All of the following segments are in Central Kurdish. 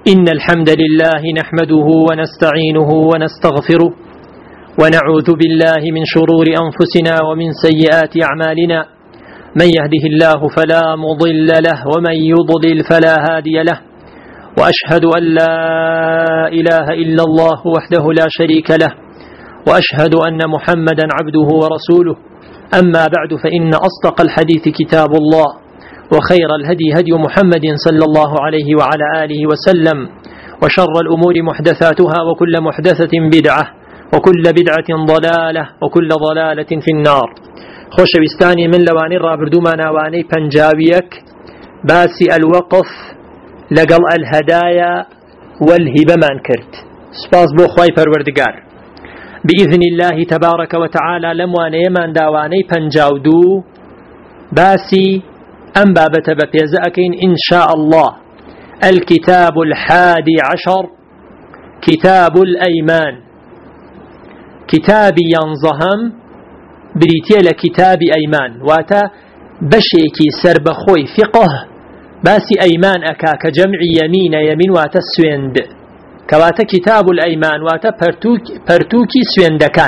إن الحمد لله نحمده ونستعينه ونستغفره ونعوذ بالله من شرور أنفسنا ومن سيئات أعمالنا. من يهده الله فلا مضل له ومن يضلل فلا هادي له، وأشهد أن لا إله إلا الله وحده لا شريك له، وأشهد أن محمدا عبده ورسوله. أما بعد، فإن أصدق الحديث كتاب الله، وخير الهدي هدي محمد صلى الله عليه وعلى آله وسلم، وشر الأمور محدثاتها، وكل محدثة بدعة، وكل بدعة ضلالة، وكل ضلالة في النار. خوشويستاني من لواني رابردوما ناواني بنجاويك باسي الوقف لقل الهدايا والهبة مانكرت سباس بو خواي پروردگار بإذن الله تبارك وتعالى لمواني من داواني بنجاودو باسي أم بابة ببيزأكين إن شاء الله الكتاب 11 كتاب الأيمان. كتاب ينظهم بريتيا لكتاب أيمان، واتا بشيكي سربخوي فقه باسي أيمان أكاك جمع يمين يمين واتا سويند كواتا كتاب الأيمان واتا برتوكي سويندكان.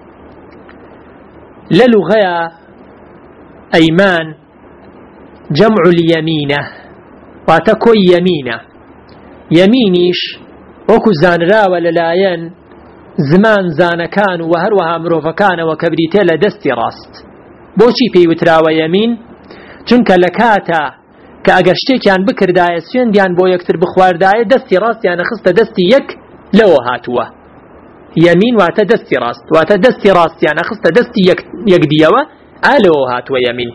للغة أيمان جمع اليمينة واتا كوي يمينة، يمينيش وكو زانرا وللاين زمان زانكان وهروها مروفكان وكبريتي لدستي راست. بوشي بيوتراوى يمين چونك لكاتا كأغشتي كان بكر داية سوين ديان بو يكتر بخوار داية دستي راست، يعني خصت دستي يك لو هاتوا يمين واتا دستي راست، واتا دستي راست يعني خصت دستي يك ديوة ألو هاتوا يمين.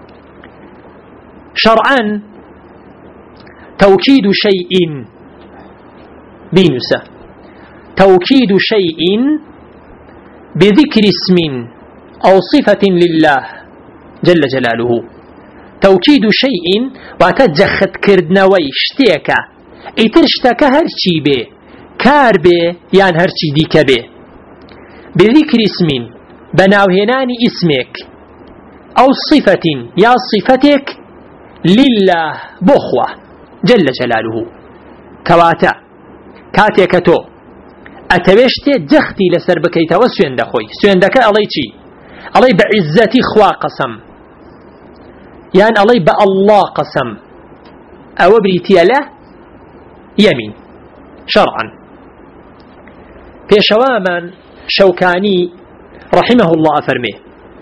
شرعا توكيد شيء بينسة، توكيد شيء بذكر اسم أو صفة لله جل جلاله. توكيد شيء وتجخت كردنوي اشتيك اترشتك هرشي بي كار بي يعني هرشي ديك بي بذكر اسم بناوهناني اسمك أو صفة يا صفتك لله بخوة جل جلاله. كواتا كاتيكتو أتوشتي جختي لسر بكيتا وسوين دخوي سوين دكا علي چي علي بعزتي خوا قسم، يعني علي بالله قسم، أو بريتي له يمين شرعا. بيشواما شوكاني رحمه الله فرميه: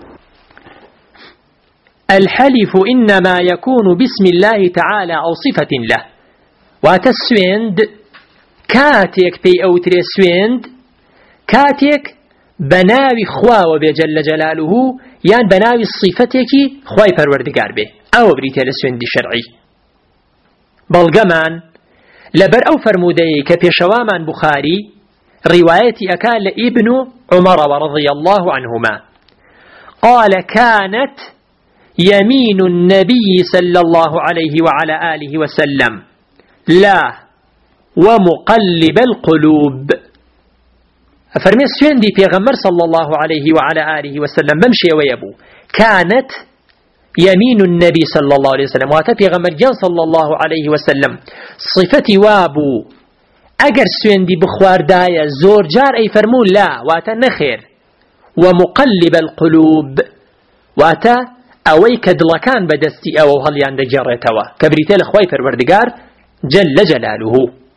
الحلف إنما يكون باسم الله تعالى أو صفة له. واتسويند كاتيك بي أوتري سويند كاتيك بناوي خواو بي جل جلاله، يعني بناوي صفتك خواي پروردگار بي أو بريتي لسويند شرعي. بلغمان لبر أو فرمودي كبيشوامان بخاري روايتي أكال ابن عمر رضي الله عنهما قال: كانت يمين النبي صلى الله عليه وعلى آله وسلم لا ومقلب القلوب. أفرمي سوين دي بيغمر صلى الله عليه وعلى آله وسلم بمشي ويبو كانت يمين النبي صلى الله عليه وسلم واتا بيغمر جان صلى الله عليه وسلم صفتي وابو أجر سوين دي بخوار دايا زور جار أي فرمون لا واتا نخير ومقلب القلوب واتا أوي كدلكان بدستي أو هل ياند جريتوا كبريتال خوي پروردگار جل جلاله.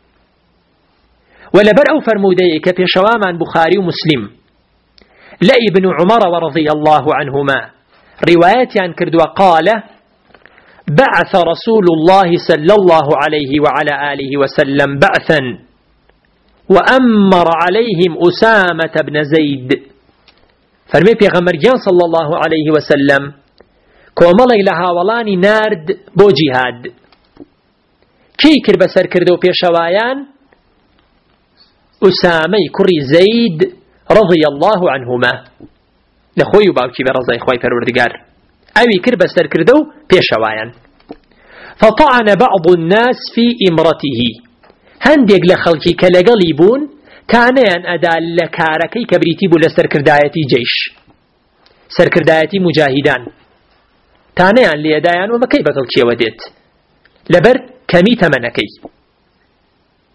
ولبر أو فرمودي كبيشوامان بخاري ومسلم لا ابن عمر ورضي الله عنهما روايات عن كرد وقال: بعث رسول الله صلى الله عليه وعلى آله وسلم بعثا وأمر عليهم أسامة بن زيد. فرمي بيغمر جان صلى الله عليه وسلم كومالي لها ولاني نارد بو جهاد كي كربسر كردو بيشوايان أسامي كري زيد رضي الله عنهما لخوي باوكي برزاي خواي پروردگار اوي كربسر كردو بيشوايان. فطعن بعض الناس في امرته هندق لخلقي كالقلي بون كانيان أدال لكاركي كبريتي بو لسر كردايتي جيش سر كردايتي مجاهدان تانيان ليدايان وما كي بقل كي وديت لبر كمي تمنكي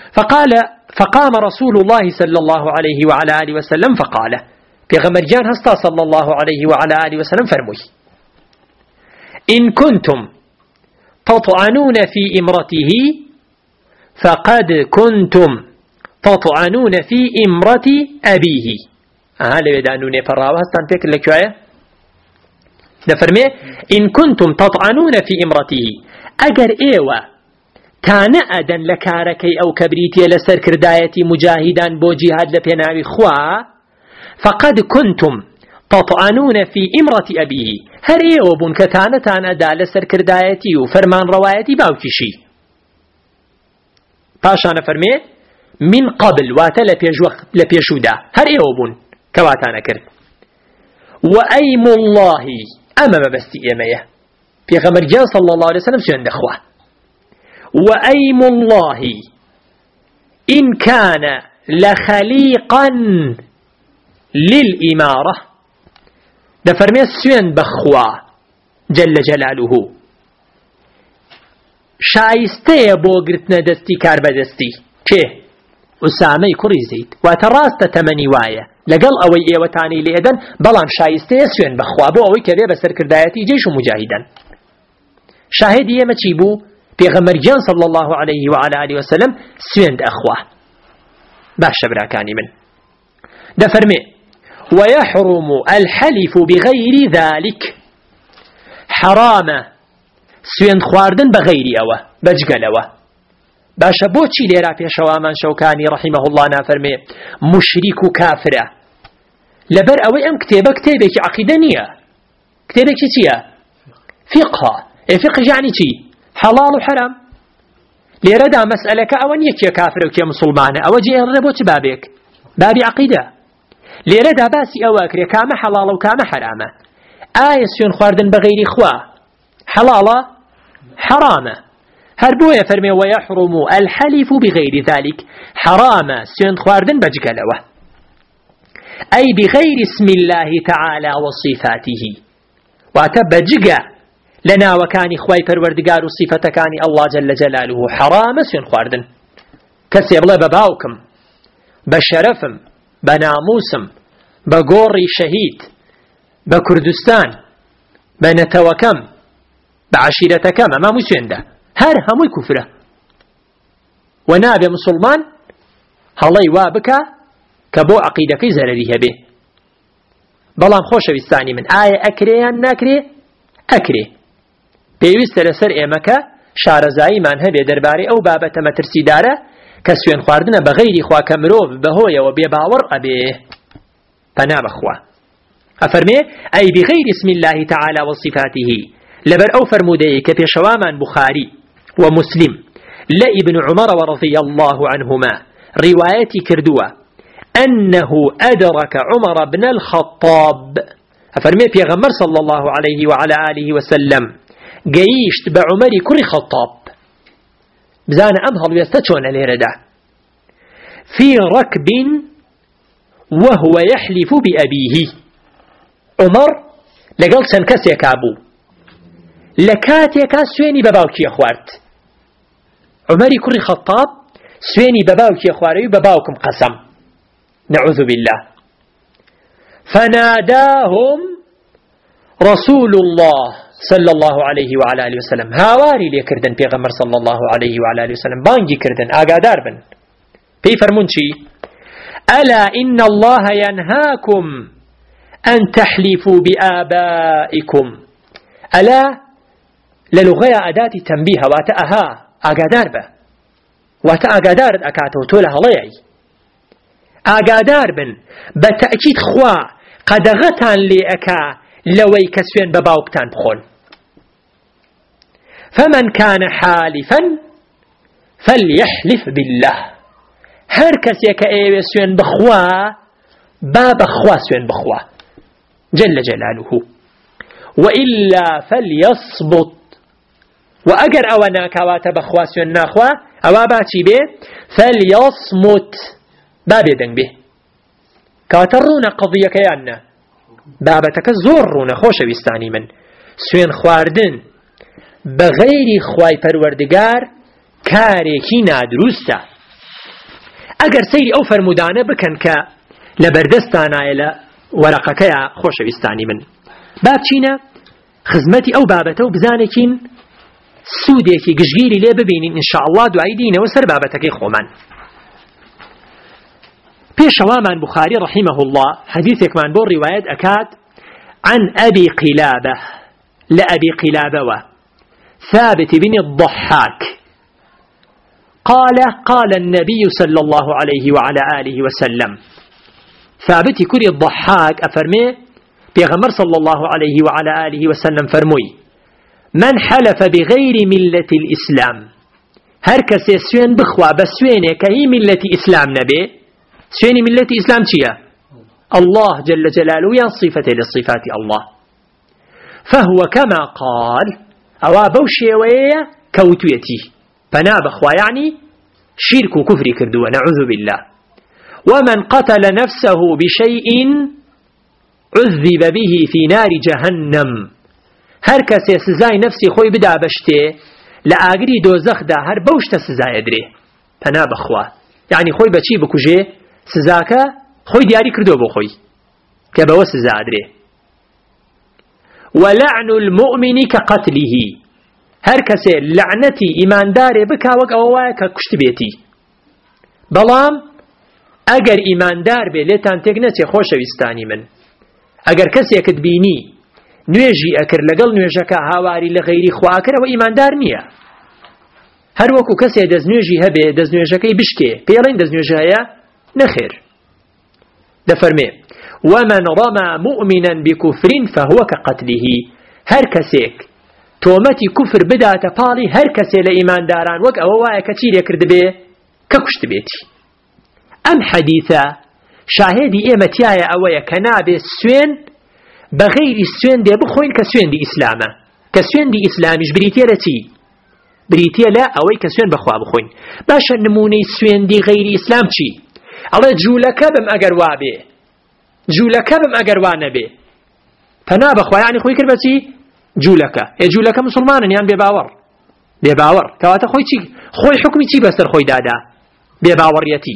فقام رسول الله صلى الله عليه وعلى آله وسلم فقال في غمرجان هستا صلى الله عليه وعلى آله وسلم فرموي إن كنتم تطعنون في إمرته فقد كنتم تطعنون في إمرة أبيه. هذا يدانون فراوه هستان فيك لكواية نفرمي إن كنتم تطعنون في إمرته أجر إيوة تانا أدن لكاركي أو كبريتي لسر كردايتي مجاهدا بو جهاد لبيناوي خوا فقد كنتم تطعنون في إمرة أبيه هر إيوة بون كتانا تانا دا لسر كردايتي وفرمان روايتي باوكشي باشا نفرمي من قبل واتا لبيشودا هر إيوة بون كواتانا كرد وأيم الله أمام بستي إيمية في غمرجان صلى الله عليه وسلم سيان دخوة وأيم الله إن كان لخليقا للإمارة دفرمي سيان بخوة جل جلاله شايستي بوغرتنا دستي كاربدستي كيه أسامي كوري زيد واتراست تمني وايا لقل أوي إيوتاني لإذن بلان شايستي سيان بخوا بو أوي كبير بسر كردايتي جيش مجاهدا شاهد يما تشيبو بيغمرجان صلى الله عليه وعلى آله وسلم سيان أخوة باش براكاني من دفرمي ويحرم الحلف بغير ذلك حرام سيان خواردن بغير أوه بجقل أوه باشا بوچی لێرا پێشەوامان شەوکانی رحمه الله نافەرمێ مشریک و کافرە لەبەر ئەوەی ئەم کتێبێکی عەقیدە نییە کتێبێکی چییە فقه فقه یعنی چی حەڵاڵ و حەرام لێرەدا مەسئلەکە ئەوە نییە کێ کافرە و کێ موسڵمانە ئەوە جێڕێ بۆ چ بابێک بابی عەقیدە لێرەدا باسی ئەوە کرێ کامە حەڵاڵە و کامە حەرامە ئایا سوێن خواردن بەغەیری خوا حەڵاڵە حەرامە هربوية فرمي ويحرم الحلف بغير ذلك حرام سيون خواردن بجقلوه أي بغير اسم الله تعالى وصفاته واتبجق لنا وكان خواي پروردگار صفة كان الله جل جلاله حرام سيون خواردن كسي الله بباوكم بشرفم بناموسم بقوري شهيد بكردستان بنتوكم بعشيرتكم ما مسيون ده هر هموی کفره و نابێ مسلمان هەڵەی وا بکە کە بۆ عەقیدەکەی زەرەری هەبێ بەڵام خۆشەویستانی من ئایا ئەکرێ یان ناکرێ ئەکرێ پێویستە لەسەر ئێمەکە شارەزاییمان هەبێ دەربارەی ئەو بابەتە مەترسیدارە کە سوێن خواردنە بە غەیری خوا کە مرۆڤ بەهۆیەوە بێباوەڕ ئەبێ پەنا بەخوا ئەفەرمێ ئەی بغەیری اسم الله تعالى وصفاته لبر أو فرمودي كبيشوامان بخاري ومسلم لا ابن عمر ورضي الله عنهما روايتي كردوة أنه أدرك عمر بن الخطاب أفرمي في غمر صلى الله عليه وعلى آله وسلم قيشت بعمر كل خطاب بزان أمهل يستشون الهردة في ركب وهو يحلف بأبيه عمر لقل سنكس يكابو لكاتيكا سويني بباوكي أخوارت عمري كري خطاب سويني بباوكي أخواري بباوكم قسم نعوذ بالله فناداهم رسول الله صلى الله عليه وعلى آله وسلم هاواري ليكردن بيغمر صلى الله عليه وعلى آله وسلم بانجي كردن آقادار بن بي فرمونشي ألا إن الله ينهاكم أن تحلفوا بآبائكم ألا للغاية أداة تنبيه واتأها أقادار به واتأقادار أكاته طولها ليعي أقادار بن بتأكيد خوا قدغتان لأكا لوي كسوين بباوكتان بخون فمن كان حالفا فليحلف بالله هر كسيك ايوه سوين بخوا باب خوا سوين بخوا جل جلاله وإلا فليصبط وأجر أونا كوات بخواس النخوة أو باتي به فليصمت بابي دنگ به كاترون قضية كيانا بابتك زورون خوش بيستاني من سوين خواردن بغير خواي پروردگار كاريكي نادروستا ئەگەر سەیری ئەو فەرمودانە بکەن کە لە بەردەستانایە لە وەرەقەکەیە خۆشەویستانی من. با بچینە خزمەتی ئەو بابەتە و بزانێکین سوودێکی گشتگیری لێ ببینین ئینشاءالله دوایی دینەوە سەر بابەتەکەی خۆمان. پێشەوامان بوخاری رحمه الله حديثێکمان بۆ ڕیوایەت ئەکات عن أبي قلابة لأبي قلابة ثابت بن الضحاك قال النبي صلى الله عليه وعلى آله وسلم ثابت كري الضحاك أفرمي بيغمر صلى الله عليه وعلى آله وسلم فرمي من حلف بغير ملة الإسلام هركس سوين بخوا بسوينه كهي ملة إسلام نبي سويني ملة إسلام چيا الله جل جلاله ين صفة للصفات الله فهو كما قال أوا بوشي ويا كوتيتي فناب أخوة يعني شرك وكفر كردوا نعوذ بالله ومن قتل نفسه بشيء عذب به في نار جهنم هر کسی سزای نفسی خوی بدا بشته لآگری دوزخ دا هر بوشت سزای دري فناب أخوة يعني خوي بچي بكوجي سزاكا خوي دياري كردو بو خوي كبوا سزا دري ولعن المؤمن كقتله هر کسی لعنتی ایمان داره بکا وک اوای که کشت بیتی بلام اگر ایمان دار به لیتان تک نچه خوشویستانی من اگر کسی اکد بینی نوێژی ئەکرد لەگەڵ نوێژەکە هاواری لە غەیری خوا کرد و ئیماندار نییە هەر وەکو کەسێ دەستنوێژی هەبێ دەستنوێژەکەی بشکێ پێڵێن دەستنوێژە هەیە نەخێر دەفەرمێ ومن رمى مؤمنا بكفر فهو كقتله هر کەسێک تۆمەتی کوفر بداتە پاڵی هەر کەسێ لە ئیمانداران وەک ئەوە وایە کە چیرێ کرد بێ کە کوشت بێتی ئەم حەدیثە شاهێدی ئێمە تایە ئەوەیە کە نابێ سوێن بغير سوين دي بخوين كسوين دي إسلامه كسوين دي إسلاميش بريتيا لتي بريتيا لا أوي كسوين بخوا بخوين باشا نموني سوين دي غير إسلام چي الله جولك بم أقر وابي جولك بم أقر وانبي فنا بخوا يعني خوي كربتي جولك جولك مسلمان يعني بباور كواتا خوي چي خوي حكمي چي بسر خوي دادا بباور يتي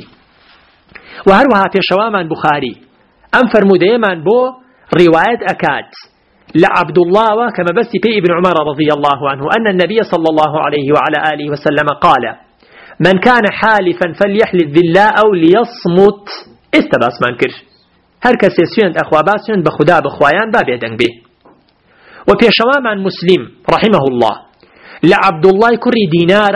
وهروها في شوامان بخاري أم فرموده من بو رواية أكاد لعبد الله كما بس في ابن عمر رضي الله عنه أن النبي صلى الله عليه وعلى آله وسلم قال من كان حالفا فليحلف بالله أو ليصمت استباس منكر هر كسي سيند أخوة باسيند بخدا بخوايان بابيدن به وفي شوام عن مسلم رحمه الله لعبد الله كري دينار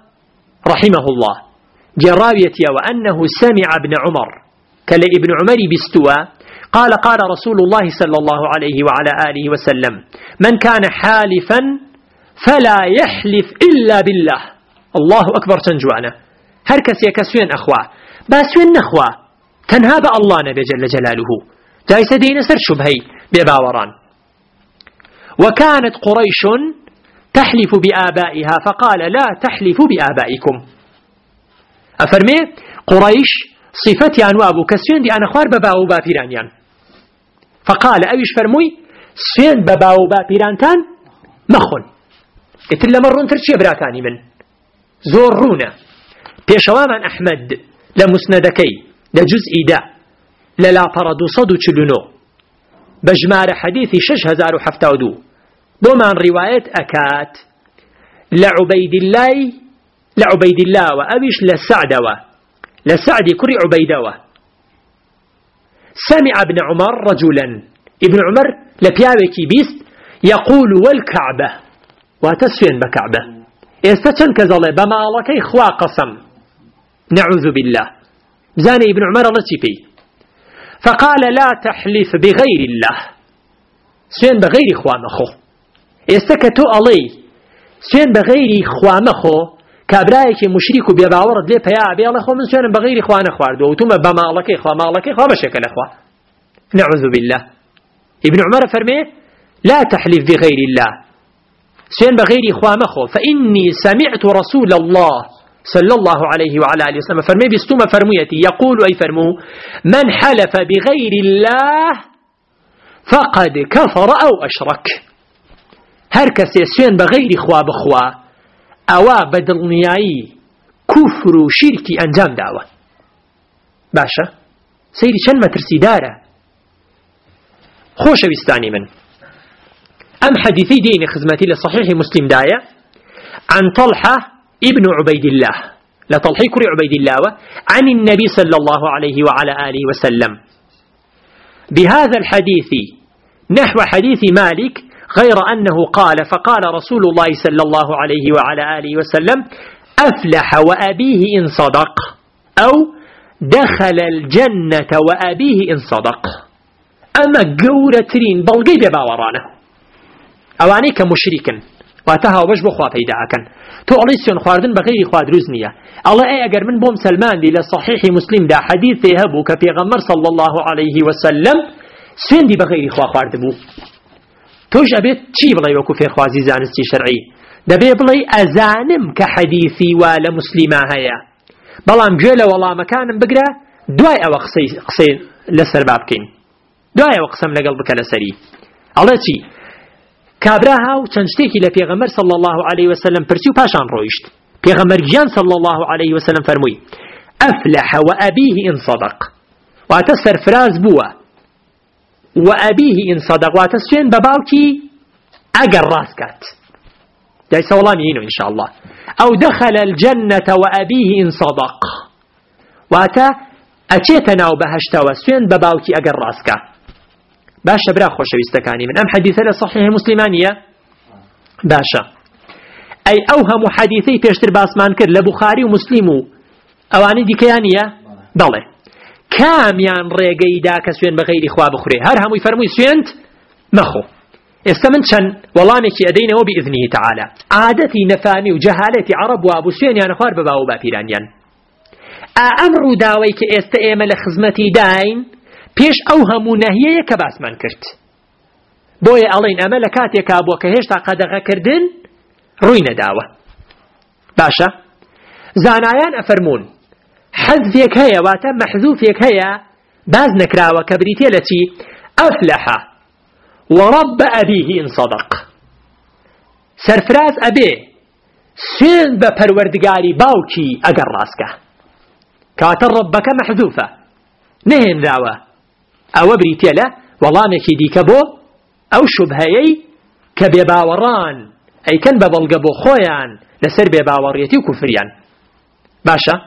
رحمه الله جراويتي وأنه سمع ابن عمر كلا ابن عمر بستوى قال رسول الله صلى الله عليه وعلى آله وسلم من كان حالفا فلا يحلف إلا بالله الله أكبر تنجوانا هركس يكسوين أخوة باسوين نخوة تنهاب الله نبي جل جلاله جايسة دين سر شبهي بباوران وكانت قريش تحلف بآبائها فقال لا تحلفوا بآبائكم أفرمي قريش صفتي أنوابو كسوين دي أنا خوار بباو بابيرانيان فقال أويش فرموي سوين بباو بابيرانتان مخون اتل مرون ترشي براتاني من زورونا بيشوامان أحمد لمسندكي لجزء دا للا پردو صدو چلونو بجمار حديثي 6072 دومان رواية أكات لعبيد الله وأويش لسعد كري عبيدوه سمع ابن عمر رجلا ابن عمر لبياوكي بيست يقول والكعبة وتسفين بكعبة استشن كزالي بما لكي خوا قسم نعوذ بالله زاني ابن عمر الله تفي فقال لا تحلف بغير الله سفين بغير خوا مخو استكتو علي سفين بغير خوا مخو كابرايك مشرك بباورد لي بيا ابي الله خو من سوين بغير اخوان اخوارد وتم بما لك اخوا ما لك اخوا بشكل اخوا نعوذ بالله ابن عمر فرمي لا تحلف بغير الله سوين بغير اخوا مخو فاني سمعت رسول الله صلى الله عليه وعلى اله وسلم فرمي بستوم فرميتي يقول اي فرمو من حلف بغير الله فقد كفر او اشرك هركس سوين بغير اخوا بخوا ئەوە بەدڵنیایی کوفر و شیرکی ئەنجام داوە باشا سيري چەند مەترسی دارە. خۆشەویستانی من أم حديثي دين خزمتي لصحيح مسلم داية عن طلحة ابن عبيد الله لطلحة كري عبيد الله عن النبي صلى الله عليه وعلى آله وسلم بهذا الحديث نحو حديث مالك غير أنه قال فقال رسول الله صلى الله عليه وعلى آله وسلم أفلح وأبيه إن صدق أو دخل الجنة وأبيه إن صدق. أما قورترين بلغي بباورانا أواني كمشركا واتها وبش بخوا فيداكا تو عليسيون خواردن بغير خواد رزنية الله أي أقر من بوم سلمان دي لصحيح مسلم دا حديث يهبو كبيغمر صلى الله عليه وسلم سين دي بغير خوا خوارد بو توش أبيت چي بلاي وكو في خوازي زانستي شرعي دبي بلاي أزانم كحديثي ولا مسلمة هيا بلام جيلا والله مكان بقرا دواي أو قصي لسر بابكين دواي أو قسم لقلبك لسري الله چي كابراها وتنشتكي لبيغمر صلى الله عليه وسلم برسيو باشان رويشت بيغمر جان صلى الله عليه وسلم فرموي أفلح وأبيه إن صدق واتسر فراز بوا وأبيه إن صدق واتسين بباوكي أقر راسكات داي سولام ينو إن شاء الله أو دخل الجنة وأبيه إن صدق واتا أتيتنا وبهشتا وسين بباوكي أقر راسكات باشا برا خوشويستكاني من أم حديثة لصحيح مسلمانية باشا أي أوهم حديثي بيشتر باسمان كر لبخاري ومسلم أواني دي كيانية بله كاميان ريقي داك سوين بغير إخوة بخوري هر همو يفرموي سوينت مخو استمن شن والله مكي أدينا وبإذنه تعالى عادتي نفامي وجهالتي عرب وابو سوين يعني خوار بباو بابيرانيان أمر داويك استئيم لخزمتي داين پیش ئەو هەموو نەهیەیە کە باسمان کرد بۆیە ئەڵێن ئەمە لە کاتێکا بووە کە هێشتا قەدەغەکردن ڕووی نەداوە. باشە زانایان ئەفەرمون حەذفێک هەیە واتە مەحذوفێک هەیە باز نەکراوە کە بریتێ لە چی ئەفلەحە وەڕەب ئەبیه ئین صەدەق سەرفراز ئەبێ سوێن بە پەروەردگاری باوکی ئەگەر ڕاستکە کاتە ڕەبەکە مەحذوفە نهێنراوە ئەوە بریتێ لە وەڵامێکی دیکە بۆ ئەو شوبهەیەی کە بێباوەڕان ئەیکەن بە بەڵگە بۆ خۆیان لەسەر بێباوەڕیەتی و کوفریان. باشە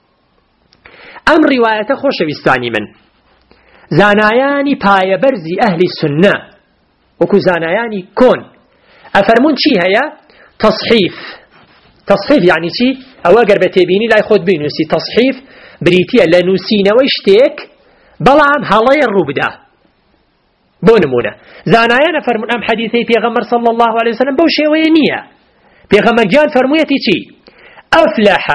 ئەم ڕیوایەتە خۆشەویستانی من زانایانی پایەبەرزی ئەهلی سوننە وەکو زانایانی کۆن ئەفەرمون چی هەیە تەصحیف یعنی چی ئەوە گەر بە تێبینی لای خۆت بینووسی تەصحیف بریتیە لە نووسینەوەی شتێک بەڵام هەڵەیە ڕوو بدە. بۆ نمونە زانایانە فەرمون ئەم حەدیثەی پێغەمبەر صلی الله عليه وسلم بەو شێوەیە نییە. پێغەمبەر گیان فەرموویەتی چی ئەفلەح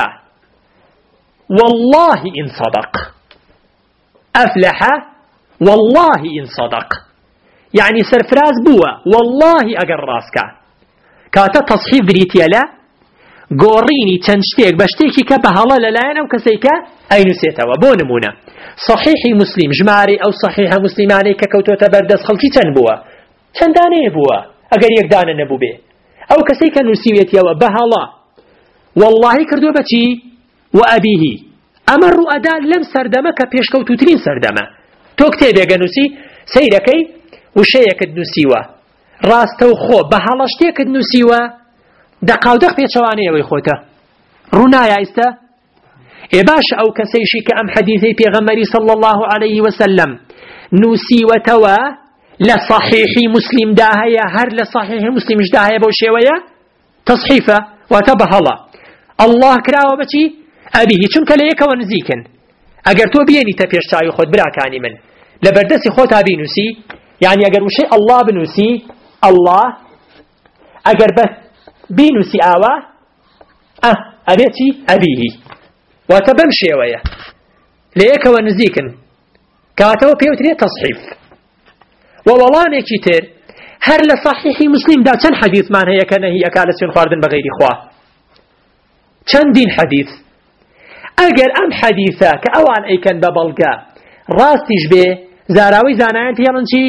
والله إن صدق أفلح والله إن صدق يعني سرفراز بوا والله أجر راسك كاتا تصحيف بريتيا لا قوريني تنشتيك بشتيكي كبهلا للاين أو كسيكا أي نسيتوا بونمونا صحيح مسلم جماري أو صحيح مسلماني ككوتو تبردس خلقي تنبوا تنداني بوا أجر يقدانا نبو به أو كسيكا نسيويتيا وبهلا والله كردو بتي وأبيه أمر أداء لم سردمك بيشكوتو ترين سردمه تو كتابي جنوسي سيركي وشيك النسيوه راستو خو بهالشتيك النسيوه دقاودق في شوانيه ويخوته رونا يا استا باش او كسيشي كأم حديثي بيغمري صلى الله عليه وسلم نسيوه توا لصحيح مسلم داهيا هر لصحيح مسلم داهيا بوشيويه تصحيفه وتبهلا الله كراوه بتي أبيه چونك ليك ونزيكن اگر تو بيني تفيش تايو خود براكاني من لبردسي خود بينوسي يعني اگر وشي الله بنوسي الله اگر بس بينوسي آوا أبيتي أبيه وتبمشي ويا ليك ونزيكن كاتو بيوتري تصحيف ووالله كتير هر لصحيح مسلم دا چند حديث من هي كنهي أكالسين خاردن بغير إخوة چند دين حديث اگر ام حديثا كأوان ايكن ببلغا راستيش به زاراوي زانايان تيالن چي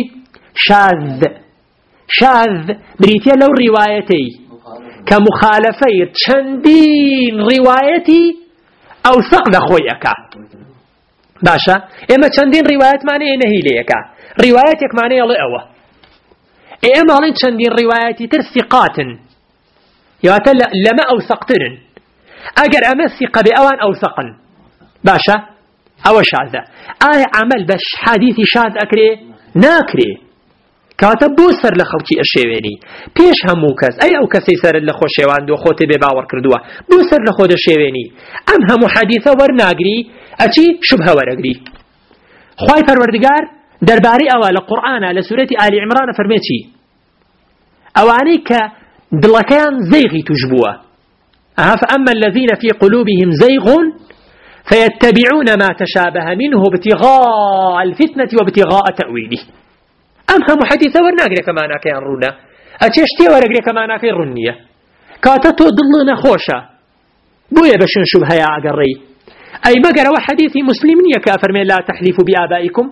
شاذ بريتيا لو روايتي كمخالفي چندين روايتي او ثقل خويكا باشا اما چندین روایت معنی نهی لیکا روایت یک معنی الله اوه اما لين چندین روایتی تر ثقاتن یاتا لما اوثقترن اگر اما ثقه بأوان اوثقن باشا او شاذة عمل بش حديث شاذ اكري ناكري كاتب بوسر لخلقي الشيواني پیش همو کس اي او کسی سر لخو شيوان دو خوتي بباور كردوا بوسر لخو ده شيواني ام همو حديثة ورناقري اچي شبه ورقري خواهي پروردگار درباري اوال قرآن لسورة آل عمران فرميتي اواني كدلكان زيغي تجبوا فأما الذين في قلوبهم زيغ فيتبعون ما تشابه منه ابتغاء الفتنة وابتغاء تأويله أمهم حديثة ورناقري كما ناكي رونا أتشتي ورقري كما ناكي رنية كاتتو ضلنا خوشة بويا بشن شبه يا عقري أي مقر وحديث مسلمين كافر من لا تحلفوا بآبائكم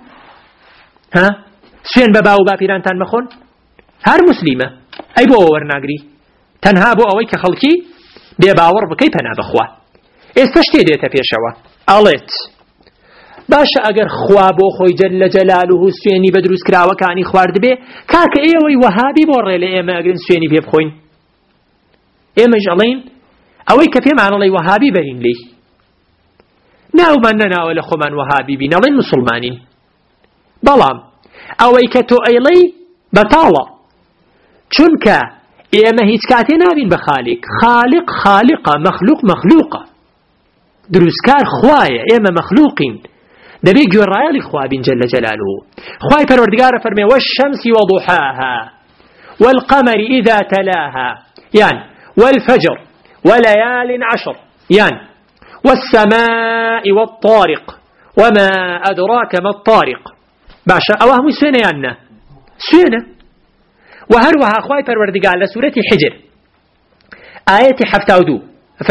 سوين بباو بابيران تان مخون هار مسلمة أي بو ورناقري تنهابو أويك خلقي بباور بكيف أنا بخوا استشتي ديتا بيشوا أليت باشا اگر خوابو خوي جل جلاله سويني بدروس كراوة كاني خوارد بي كاك ايوي وهابي بوري لإيما اگرن سويني بيبخوين ايما جالين اوي كفي معنا لي وهابي برين لي ناو من ناو لخمان وهابي بي نالين مسلمانين بلام اوي كتو ايلي بطالة چونك ايما هيت كاتي نابين بخالق خالق خالقة مخلوق مخلوقة دروسكار خوايا ايما مخلوقين دبي جورايا لخواب جل جلاله خواي پروردگار فرمي والشمس وضحاها والقمر إذا تلاها يعني والفجر وليال عشر يعني والسماء والطارق وما أدراك ما الطارق باشا أوهم سنة يعني سنة وهروها خواي پروردگار لسورة حجر آية حفتاودو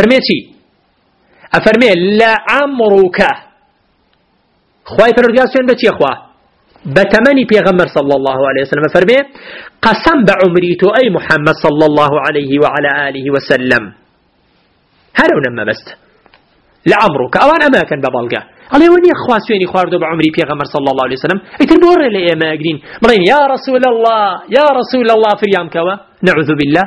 أفرمي لعمرك خواهي پروردگار سوين بچي خوا بتمني پیغمبر صلى الله عليه وسلم فرمي قسم بعمريتو أي محمد صلى الله عليه وعلى آله وسلم هرو نما بست لعمرك اوان اماكن ببالغا قال وني خوا سويني خواردو بعمري پیغمبر صلى الله عليه وسلم اتربور لي ما اقرين بلين يا رسول الله فريام كوا نعوذ بالله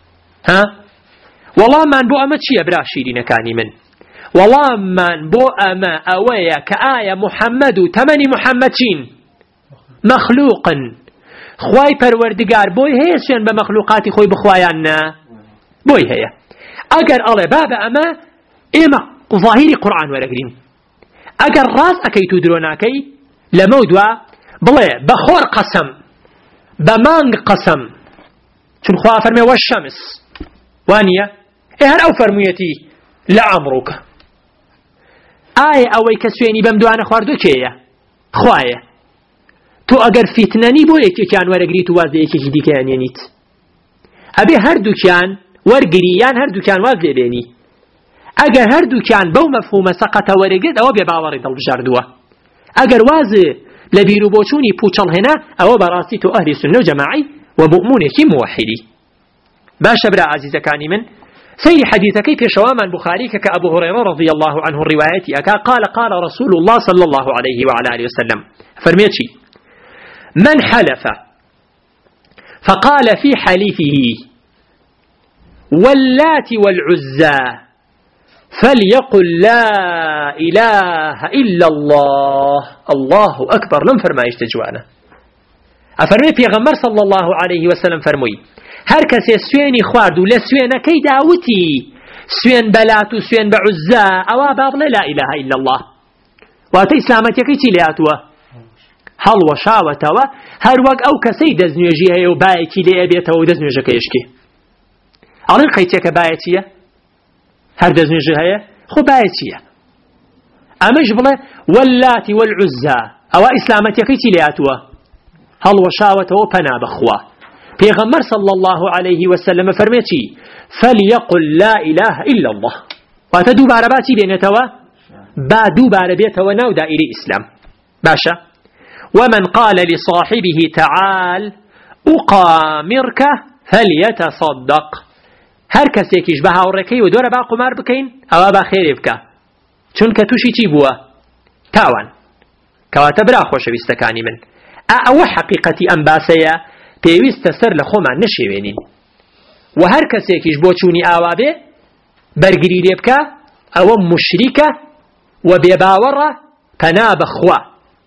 والله من بو اما چي براشيرين كاني من والله من بو أما أويا كآية محمد تمني محمدين مخلوقا خواي پروردگار بوي هي سين بمخلوقاتي خوي بخوايانا بوي هي اگر الله بابا أما إما ظاهري قرآن ورقرين اگر راس أكيتو دروناكي لمودوا بلي بخور قسم بمانگ قسم چون خواه فرمي والشمس وانيا هر أو فرميتي لعمرك آية أوي كسويني بمدوانا خواردو كيا خوايا تو اگر فتناني بو يكي كان ورقري تو وازي يكي دي كان ينيت أبي هردو كان ورقري يان هردو كان وازي بيني اگر هردو كان بو مفهوم سقط ورقد أو بباوري دل بجاردوه اگر وازي لبيرو بوچوني پوچل هنا أو براسي تو أهل سنة جماعي ومؤمنك موحدي باشا برا عزيزة كاني من سير حديثك في شواما البخاري كأبو هريرة رضي الله عنه الرواية قال رسول الله صلى الله عليه وعلى آله وسلم فرميتشي من حلف فقال في حليفه واللات والعزى فليقل لا إله إلا الله أكبر لم فرمايش تجوانا أفرمي في غمر صلى الله عليه وسلم فرمي هر کسی سوێنی خوارد و لە سوێنەکەی داوتی سوێن بەلات و سوێن بە عوزا ئەوە با بڵێ لا إله إلا الله واتە ئیسلامەتیەکەی چی لێهاتووە هەڵوەشاوەتەوە هەر وەک ئەو کەسەی دەستنوێژی هەیە و بایەکی لێ بێتەوە و دەستنوێژەکەی شکێ ئەڵێن قەیچێکە بایەتیە هەر دەستنوێژی هەیە خۆ بایەتیە ئەمەش بڵێ واللاتی والعوزا ئەوە ئیسلامەتیەکەی چی لێهاتووە هەڵوەشاوەتەوە پەنا بەخوا پیغمبر صلى الله عليه وسلم فرميتي فليقل لا إله إلا الله واتا دوباره باتي بينتوا با دوباره بيتوا ناو دائري إسلام باشا ومن قال لصاحبه تعال أقامرك فليتصدق هر کسی کش به هاورکی و دوره با قمار بکین او با خیر بکا چون که توشی چی بوا تاوان کەواتە برا خۆشەویستەکانی من ئەوە حەقیقەتی ئەم باسەیە پێویستە سەر لە خۆمان نەشێوێنین و هەر کەسێکیش بۆ چوونی ئاوا بێ بەرگری لێ بکە ئەوە مشریکە و بێباوەڕە پەنا بەخوا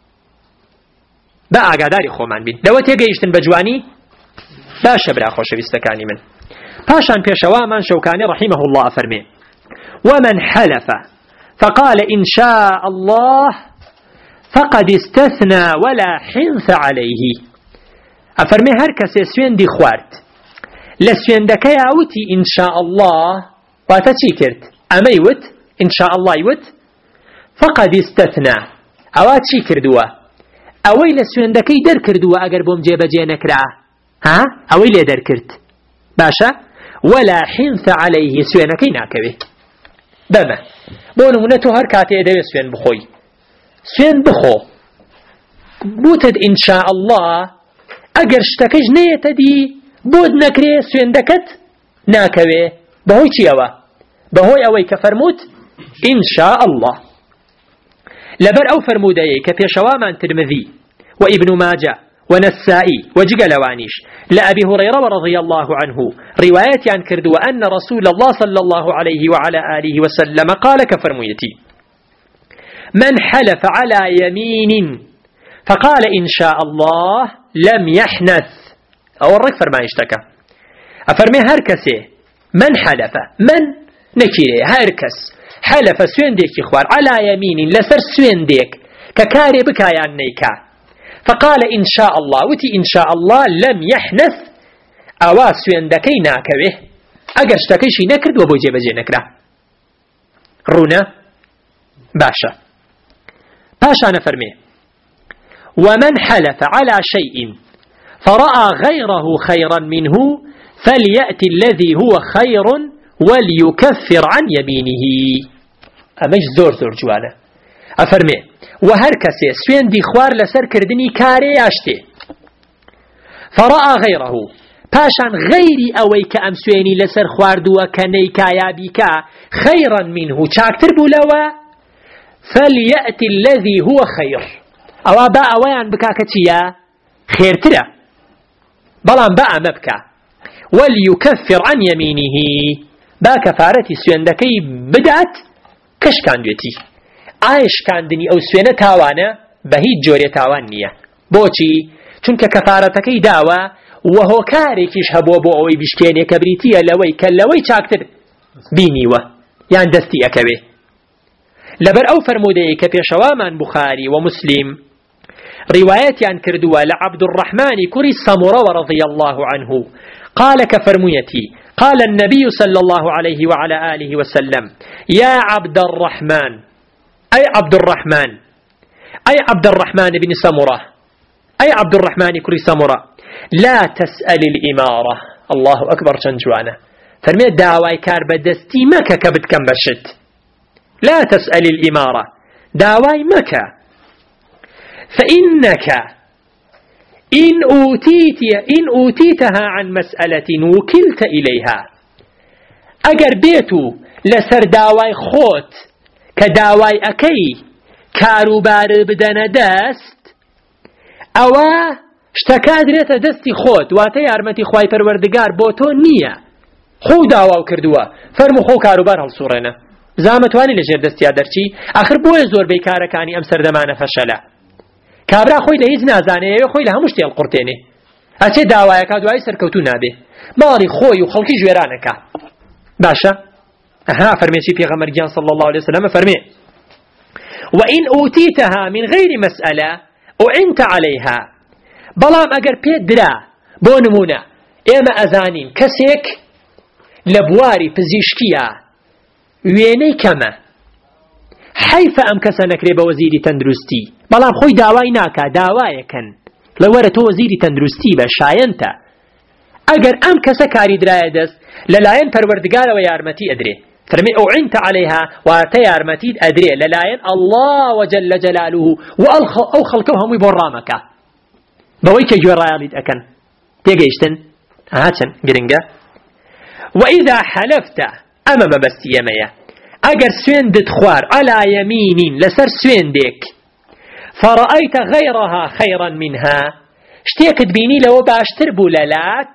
بە ئاگاداری خۆمان بین لەوە تێگەیشتن بە جوانی باشە برا خۆشەویستەکانی من پاشان پێشەوامان شەوکانی ڕەحیمەه الله ئەفەرمێ ومن حلف فقال إن شاء الله فقد استثنى ولا حنث عليه أفرمي هر كسي سوين دي خوارد لسوين دكي عوتي إن شاء الله واتا چي كرت أما يوت إن شاء الله يوت فقد استثنى أوا چي كردوا أوي لسوين دكي در كردوا أقر بوم جيبا جينكرا ها أوي لي در كرت باشا ولا حنث عليه سوين كي ناكبه بما بونو منتو هر كاتي دوي سوين بخوي سوين بخو بوتد إن شاء الله أجر شتكج نيتدي بود نكري سوين دكت ناكوي بهوي چيوا بهوي أوي كفرموت إن شاء الله لبر أو فرمودي كبيشوامان ترمذي وابن ماجه ونسائي وجقلوانيش لأبي هريرة رضي الله عنه رواية عن كردو أن رسول الله صلى الله عليه وعلى آله وسلم قال كفرميتي من حلف على يمين فقال إن شاء الله لم يحنث أو الركفر ما يشتكى أفرمي هركسي من حلف من نكيري هركس حلف سوين ديك إخوار على يمين لسر سوين ديك ككاري بكايان نيكا فقال إن شاء الله وتي إن شاء الله لم يحنث أوا سوين دكي ناكوه أقر شتكيشي نكرد وبوجي بجي نكره رونا باشا نفرمي ومن حلف على شيء فرأى غيره خيرا منه فليأتي الذي هو خير وليكفر عن يمينه أمش زور جوانا أفرمي وهركسي سوين دي خوار لسر كردني كاري أشتي فرأى غيره باشان غيري أويك أم سويني لسر خوار دوا كنيكا يابيكا خيرا منه شاكتر بولوا فليأتي الذي هو خير أو باء ويان بكاكتيا خير ترى بلان باء مبكا وليكفر عن يمينه با كفارتي سويندكي بدأت كش كان جيتي عايش كان دني أو سوينة تاوانا بهيد جوري تاوان نية بوچي چونك كفارتكي داوا وهو كاريكيش هبو بو اوي بشكيني كبريتيا لوي كاللوي چاكتر بينيوه يعني دستي أكوي لبر أو فرمودي كبيشوامان بخاري ومسلم روايات عن كردوا لعبد الرحمن كري السمرة رضي الله عنه قال كفرميتي قال النبي صلى الله عليه وعلى آله وسلم يا عبد الرحمن أي عبد الرحمن بن سمرة أي عبد الرحمن كري سمرة لا تسأل الإمارة الله أكبر شنجوانا فرمي داواي كار بدستي مكا كبت كم برشت لا تسأل الإمارة داواي مكا فإنك إن أوتيتها عن مسألة وكلت إليها أجر بيتو لسر داواي خوت كداواي أكي كاروبار بدن دست أوا اشتكاد ريت دستي خوت واتي أرمتي خواي پروردگار بوتو نية خو داواو كردوا فرمو خو كاروبار هالصورنا زامتواني لجير دستيا درچي آخر بوي زور بيكاركاني أم سردمانه فشلا كابرا خوي لهيز نازانه خوي لها مشتي القرتيني أتي داوايا كادواي سركوتو نابه مالي خوي وخلقي جويرانكا باشا فرمي شي پیغمبر جان صلى الله عليه وسلم فرمي وإن أوتيتها من غير مسألة أعنت عليها بلام أجر بيدرا بونمونا إما أزانين كسيك لبواري بزيشكيا ويني كما حيف أم كسنك ريبا وزيري تندرستي بلام خوي داواي ناكا داواي كان لورتو وزيري تندرستي بشاينتا أجر أم كسكاري درايا دست للاين پروردگار ويارمتي أدري فرمي أعنت عليها وتيارمتي أدري للاين الله وجل جلاله أو خلقهم يبرامك بويك جوراياليد أكن تيجيشتن هاتن قرنجا وإذا حلفت أمام بستي يميا أجر سوين دت خوار على يمين لسر سوين ديك فرأيت غيرها خيرا منها شتيك تبيني لو باشتر بولالات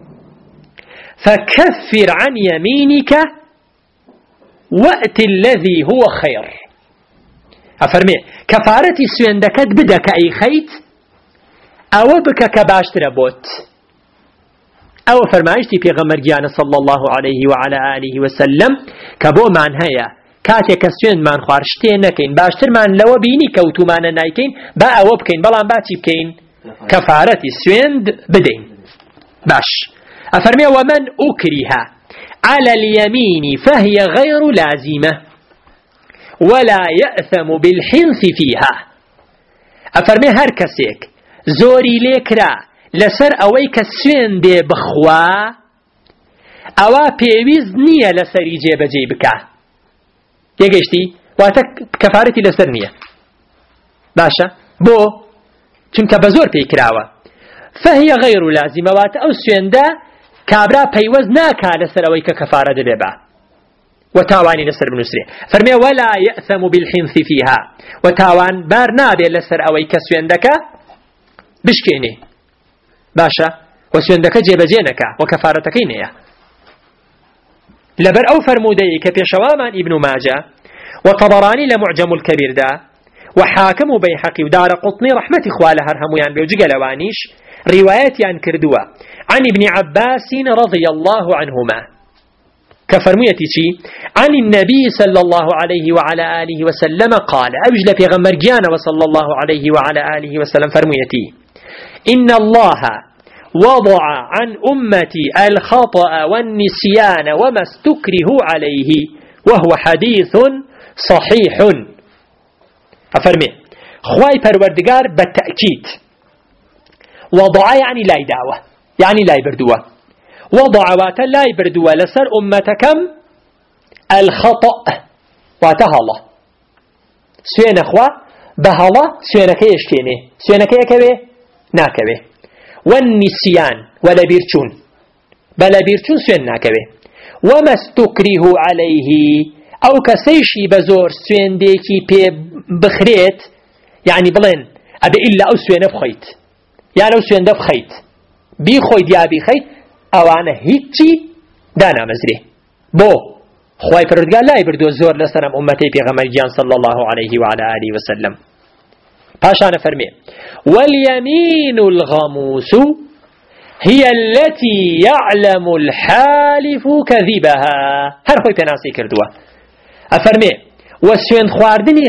فكفر عن يمينك وقت الذي هو خير. أفرمي كفارتي سويندكت بدك أي خيت أو بك كباشتر بوت أو فرمايشتي في غمرجان صلى الله عليه وعلى آله وسلم كبو من هيا كاتيك سوين من خوارشتين نكين باشتر من لو بيني كوتو من نايكين با أو بكين بلان باتي بكين كفارتي سويند بدين باش. أفرمي ومن أكره على اليمين فهي غير لازمة ولا يأثم بالحنث فيها. أفرمي هركسيك زوري ليكرا لسر أوي كسوين دي بخوا أوا بيويز نية لسري جيب جيبك يقشتي واتك كفارتي لسر نية باشا بو چونك بزور بيكراوا فهي غير لازمة وات أو سوين دا كابرا بيوز ناكا لسر أوي كفارة دبيبا وتاواني لسر بنسري فرمي ولا يأثم بالحنث فيها وتاوان بار نابي لسر أوي كسوين دكا بشكيني باشا وسويندك جيبجينك وكفارتك نية لبر أو فرمودي كبيشوامان ابن ماجه وطبراني لمعجم الكبير دا وحاكم بيحقي ودار قطني رحمة إخوالها هرهميان بيوجي لوانيش رواياتي عن كردوا عن ابن عباس رضي الله عنهما كفرميتي عن النبي صلى الله عليه وعلى آله وسلم قال أوجل في غمرجان وصلى الله عليه وعلى آله وسلم فرميتي إن الله وضع عن أمتي الخطأ والنسيان وما استكره عليه وهو حديث صحيح. أفرمي خواي پروردگار بالتأكيد وضع يعني لا دعوة يعني لا يبردوه وضع واتا لا يبردوه لسر أمتكم الخطأ واتهلا سوين أخوة بهلا سوينك يشكيني سوينك يكوي ناكوي والنسيان ولا بيرچون بلا بيرچون سوين ناكوي وما استكره عليه أو كسيشي بزور سوين ديكي بي بخريت يعني بلين أبي إلا أو سوين بخيت يعني أو سوين بخيت بيخوي ديا بخيت أو أنا هيتشي دانا مزري بو خواي پروردگار لا يبردو زور لسرم أمتي پیغمبر جان صلى الله عليه وعلى آله وسلم. پاشان فرمي واليمين الغموس هي التي يعلم الحالف كذبها هر خوي پناسي كردوا. أفرمي وسوين خواردني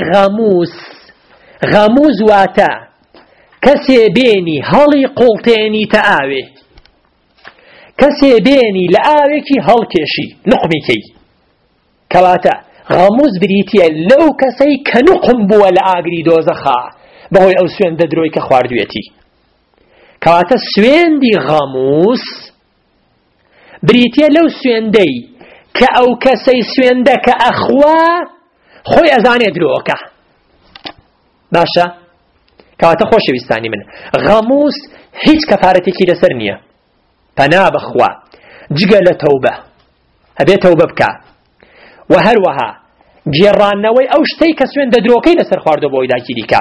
غموس واتا كسي بيني هلي قلتيني تآوي كسي بيني لآوي كي هل كيشي نقمي كي كواتا غموس بريتيا لو كسي كنقم بوا لآقري دوزخا بهوي أو سوين ددروي كخواردويتي كواتا سوين دي غموس بريتيا لو سوين دي كأو كسي سوين دا كأخوا خوي أزاني دروكا باشا كواتا خوشي بستاني من غموس هيج كفارتي كي لسرنية فناب أخوا جقل توبة هبه توبة بكا وهروها جيران نوي أو شتي كسوين ددروكي لسر خواردو بويدا كيريكا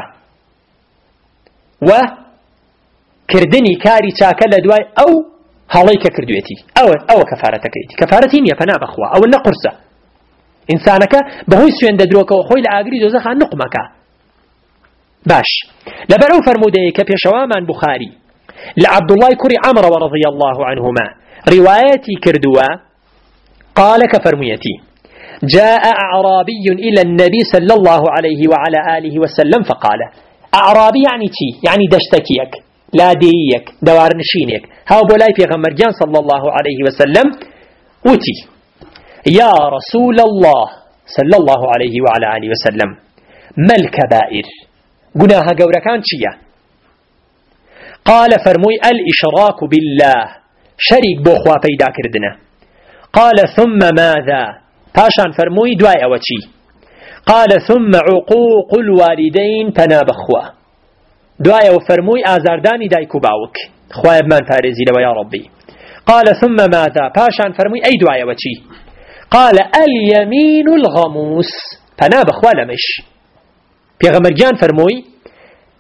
و كردني كاري تاكا لدواي أو هاليك كردويتي أو كفارتك كفارتي نية فناب أخوا أو النقرسة إنسانك بهوي سوين ددروكا وخوي لآقري دوزخا نقمك باش لبرو فرمودي كبيشوامان بخاري لعبد الله كري عمر ورضي الله عنهما رواياتي كردوا قال كفرميتي جاء أعرابي إلى النبي صلى الله عليه وعلى آله وسلم فقال أعرابي يعني تي يعني دشتكيك لا ديك دوار نشينك هاو بولاي في غمرجان صلى الله عليه وسلم وتي يا رسول الله صلى الله عليه وعلى آله وسلم ما الكبائر قناها قوركان شيا قال فرموي الإشراك بالله شريك بوخوا بيدا كردنا قال ثم ماذا باشان فرموي دواي أوتشي قال ثم عقوق الوالدين تنابخوا دواي وفرموي آزارداني دايكو باوك خوايب من فارزي لو يا ربي قال ثم ماذا باشان فرموي أي دواي أوتشي قال اليمين الغموس تنابخوا لمش بيغمرجان فرموي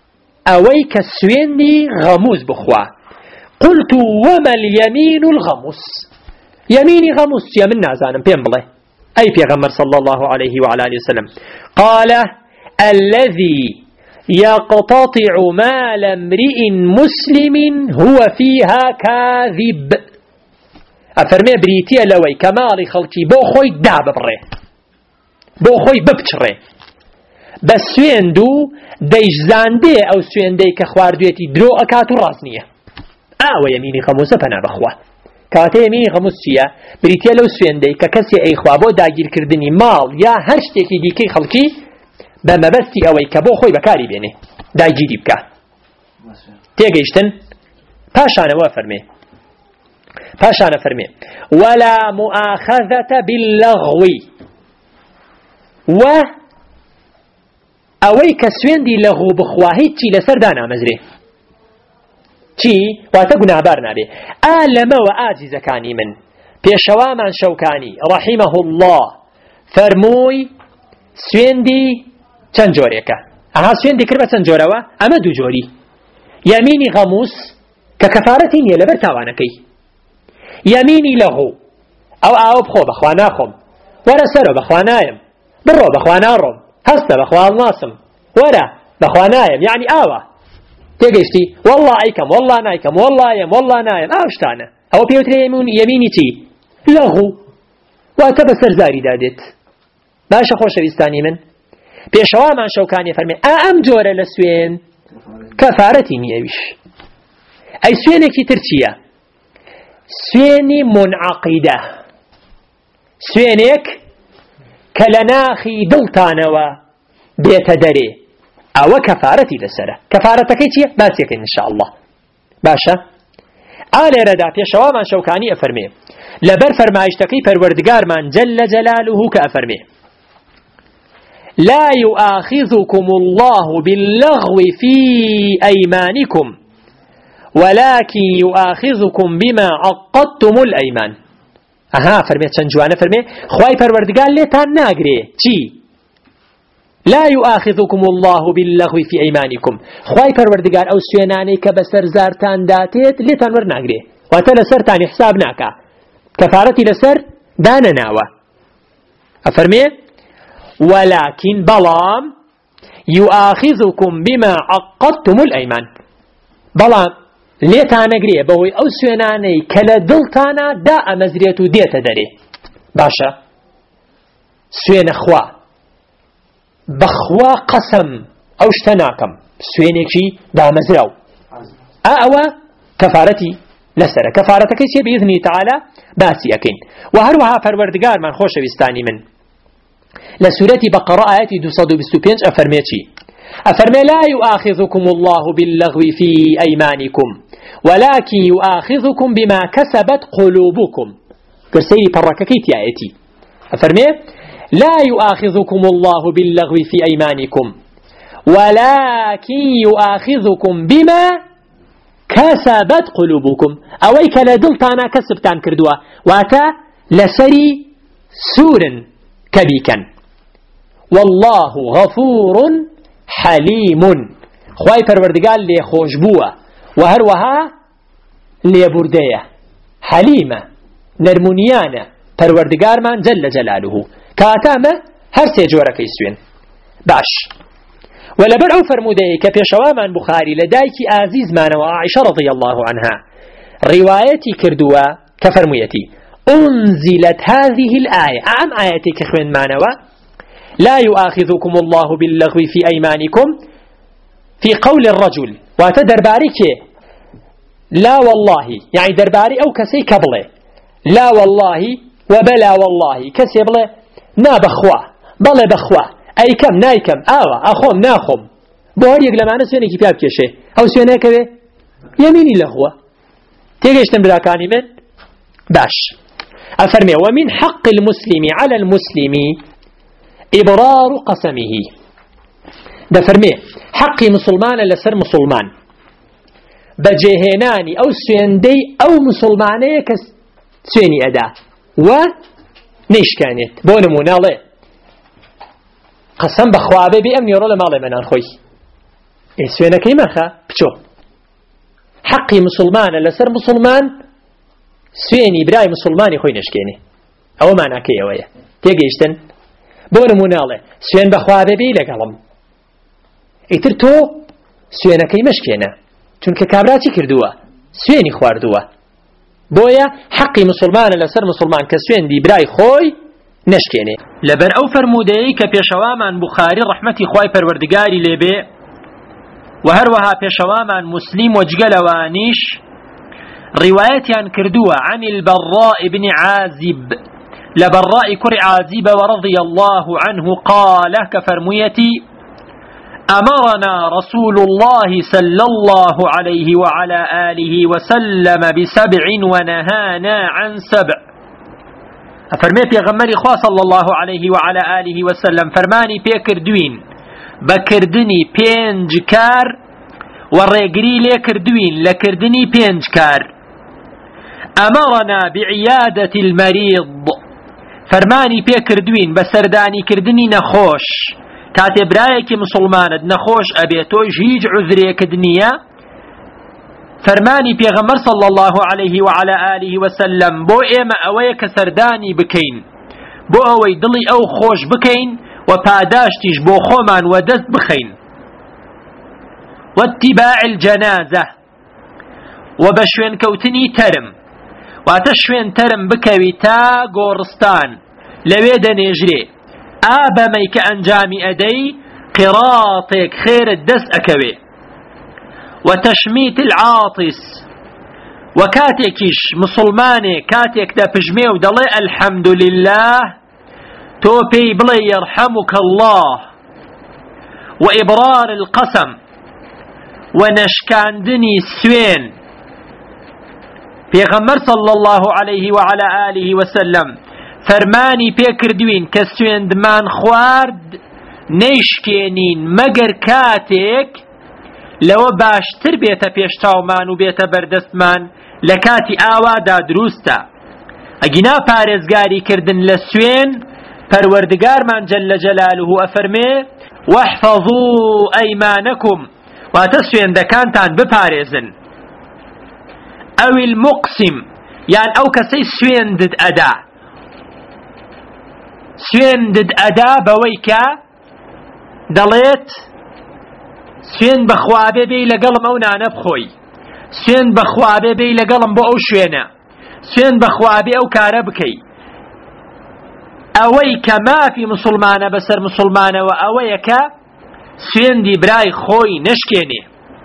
أويك السويني غموس بخوا. قلت وما اليمين الغموس؟ يميني غموس يا من نازانا بينبله أي پیغمبر صلى الله عليه وعلى آله وسلم. قال الذي يقتطع مال امرئ مسلم هو فيها كاذب. أفرمي بريتيا لوي كمالي خلقي بو خوي داب بره بو خوي ببتره بس سويندو ديش زانده أو سوينده كخواردويتي درو أكاتو رازنية ويميني غموسة فنا بخوا كاته يميني غموس چيا بريتيا لو سوينده ككسي أي خوابو داگير كردني مال يا هرشتكي ديكي خلقي بما بستي أوي كبو خوي بكاري بيني داگيري بكا تيجيشتن پاشانه فرمي ولا مؤاخذة باللغو و أوي كسويندي لغو بخواهي تي لسر دانا مزري تي واتقنا عبارنا بي آلما وآجز كاني من بيشوا من شوكاني رحمه الله فرموي سويندي چنجوريكا سويندي كربة چنجوروا أما دو جوري يميني غموس ككفارتين يلبر تاوانكي يميني لغو أو بخو بخوانا خم ورا سرو بخوانايم برو بخوانارم هستا بخوان ناسم ورا بخوانايم يعني تيجيشتي والله أيكم والله نايكم والله يم والله نايم أوشتانا أو بيوتري يميني تي لغو واتبسر زاري دادت باشا خوش ويستاني من بيشوا من شوكاني فرمي أم جورة لسوين كفارتي نيويش أي سوينكي ترتيا سويني منعقدة سوينك كلناخي دلتانوا بيتدري أو كفارتي لسرة كفارتك ايتيا باسيك إن شاء الله باشا آل ردات يشوا من شوكاني أفرمي لبر فرمايشتكي پروردگار من جل جلاله كأفرمي لا يؤاخذكم الله باللغو في أيمانكم ولكن يؤاخذكم بما عقدتم الأيمان. فرمي تنجوانا فرمي خواي پروردگار لتان ناگري چي لا يؤاخذكم الله باللغو في أيمانكم خواي پروردگار أو سويناني كبسر زارتان داتيت لتان ور ناگري واتا لسرتان حساب ناكا كفارتي لسر دانا ناوا أفرمي ولكن بلام يؤاخذكم بما عقدتم الأيمان بلام ليتانا قريه بوي أو سويناني كلا دلتانا دا أمزريتو ديتا داري باشا سوين أخوا بخوا قسم أو اشتناكم سوينيكي دا مزراو أوا كفارتي لسر كفارتك بإذنه تعالى باسي أكين وهروها فروردقار من خوش بستاني من لسورة بقرة آياتي 225 أفرمي لا يؤاخذكم الله باللغو في أيمانكم ولكن يؤاخذكم بما كسبت قلوبكم كرسي ترككيت يا آياتي أفرمي لا يؤاخذكم الله باللغو في أيمانكم ولكن يؤاخذكم بما كسبت قلوبكم أويك لدلتانا كسبتان كردوا واتا لسري سور كبيكا والله غفور حليم خواي پروردگار لي خوشبوه وهروها لي برديه حليمه نرمونيانه پروردگار من جل جلاله كاتامه هر سي جوره كيسوين باش ولا برعو فرموده كبيشوا من بخاري لدايكي عزيز مانا وعائشة رضي الله عنها روايتي كردوا كفرميتي أنزلت هذه الآية آياتي كخوين مانا لا يؤاخذكم الله باللغو في أيمانكم في قول الرجل وتدربارك لا والله يعني درباري أو كسي كبله لا والله وبلا والله كسي بله نا بخوا بلا بخوا أي كم ناي كم أخوم ناخم بوهر يقلمانا سويني كي بياب كيشه أو سويني كبه يميني لهو تيجيشتن براكاني من باش أفرمي ومن حق المسلم على المسلم إبرار قسمه ده فرمي حقي مسلمان لسر مسلمان بجهناني أو سويندي أو مسلماني كسويني أدا ونيش كانت بونمونا الله قسم بخوابه بأمن يرى لمالي من أنخوي سوێنەکەی مەخە بچۆ حەقی مسلمانە لەسەر مسلمان سوێنی برای مسلمانی خۆی نشکێنێ ئەوە ماناکەی ئەوەیە تێگەیشتن بۆ نموناڵێ سوێن بەخوا بێ لەگەڵم ئیتر تۆ سوێنەکەی مەشکێنە چونکە کابراچی کردووە سوێنی خواردووە بۆیە حەقی مسلمانە لەسەر مسلمان کە سوێندی برای خۆی نشکێنێ لەبەر ئەو فەرمودەیەی کە پێشەوامان بوخاری ڕەحمەتی خوای پەروەردگاری لێبێ و هەروەها پێشەوامان مسلیم و جگەلەوانیش ڕیوایەتیان کردووە عن البراء بن عازب لبراء كر عازب ورضي الله عنه قال كفرميتي أمرنا رسول الله صلى الله عليه وعلى آله وسلم بسبع ونهانا عن سبع فرميت يا غمري خوا صلى الله عليه وعلى آله وسلم فرماني بكردوين بكردني بينج كار ورقري لكردوين لكردني بينج كار أمرنا بعيادة المريض فرماني بكردوين بسرداني كردني نخوش كاتب رايك مسلمان نخوش أبيتوش هيج عذري كدنيا فرماني بيغمر صلى الله عليه وعلى آله وسلم بو إيما أويك سرداني بكين بو أوي دلي أو خوش بكين وباداشتيش بو خومان ودست بخين واتباع الجنازة وبشوين كوتني ترم واتشوين ترم بكوي تا غورستان لويدا نجري آبا ميك أنجامي أدي قراطك خير الدس أكوي وتشميت العاطس وكاتكش مسلماني كاتك دا بجمي ودلي الحمد لله توبي بلي يرحمك الله وإبرار القسم ونشكاندني السوين پیغمبر صلى الله عليه وعلى آله وسلم فرماني بكردوين كسوين دمان خوارد نيشكينين مگر كاتك لو باشتر بيتا پیشتاومان و بيتا بردستمان لكاتي آوا دا دروستا اگنا پارزگاری کردن لسوين پروردگار من جل جلاله افرمي واحفظوا ايمانكم واتسوين دكانتان بپارزن او المقسم يعني او كسي سوين دد ادا سوين دد ادا بويكا دليت سوين بخوابي بي لقلم او نانا بخوي سوين بخوابي بي لقلم بو او شوينه سوين بخوابي او كاربكي اويكا ما في مسلمانه بسر مسلمانه واويكا سوين دي براي خوي نشكيني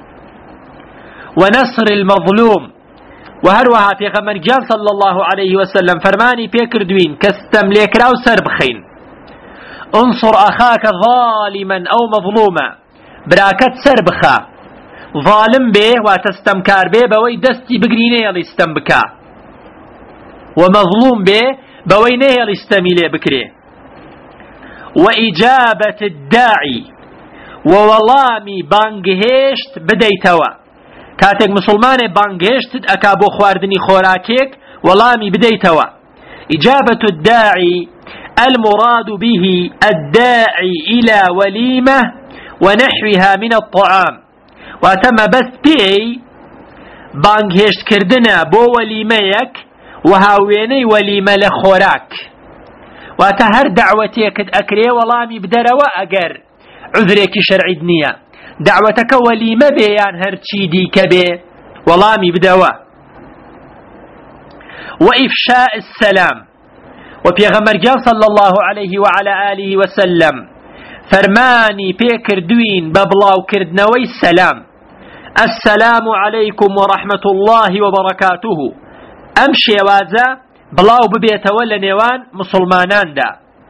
ونصر المظلوم وهروها في غمر جان صلى الله عليه وسلم فرماني بيكردوين كستملك راو سربخين انصر أخاك ظالما أو مظلوما براكت سربخا ظالم به وتستمكار به بوي دستي بقرينه يلي استمبكا ومظلوم به بوي نه يلي استميلي بكري وإجابة الداعي وولامي بانجهشت بديتوا كاتك مسلمان بانجهشت أكابو خواردني خوراكيك ولامي بديتوا إجابة الداعي المراد به الداعي إلى وليمة ونحوها من الطعام وتم بس بي بانجهشت كردنا بو وليميك وهاويني وليمة لخوراك وتهر دعوتيك أكري ولامي بدروا أقر عذريك شرعي دنيا دعوتك وليمة بيان هرچي دي كبه ولامي بدوا وإفشاء السلام وبيغمر جان صلى الله عليه وعلى آله وسلم فرماني بيكردوين ببلاو كردنوي السلام السلام عليكم ورحمة الله وبركاته أمشي وازا بلاو ببيت ولا نيوان مسلمانان دا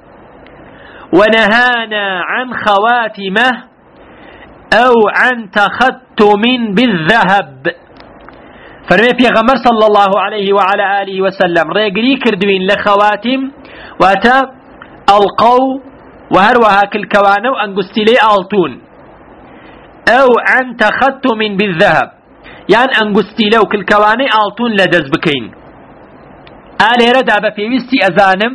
ونهانا عن خواتمه أو عن تختم بالذهب فرمي پیغمبر صلى الله عليه وعلى آله وسلم ريقري كردوين لخواتم واتا القو وهروها كالكوانو أنقستلي آلتون أو عن تختم بالذهب يعني أنقستلو كالكواني آلتون لدز بكين آلي ردا بفيوستي أزانم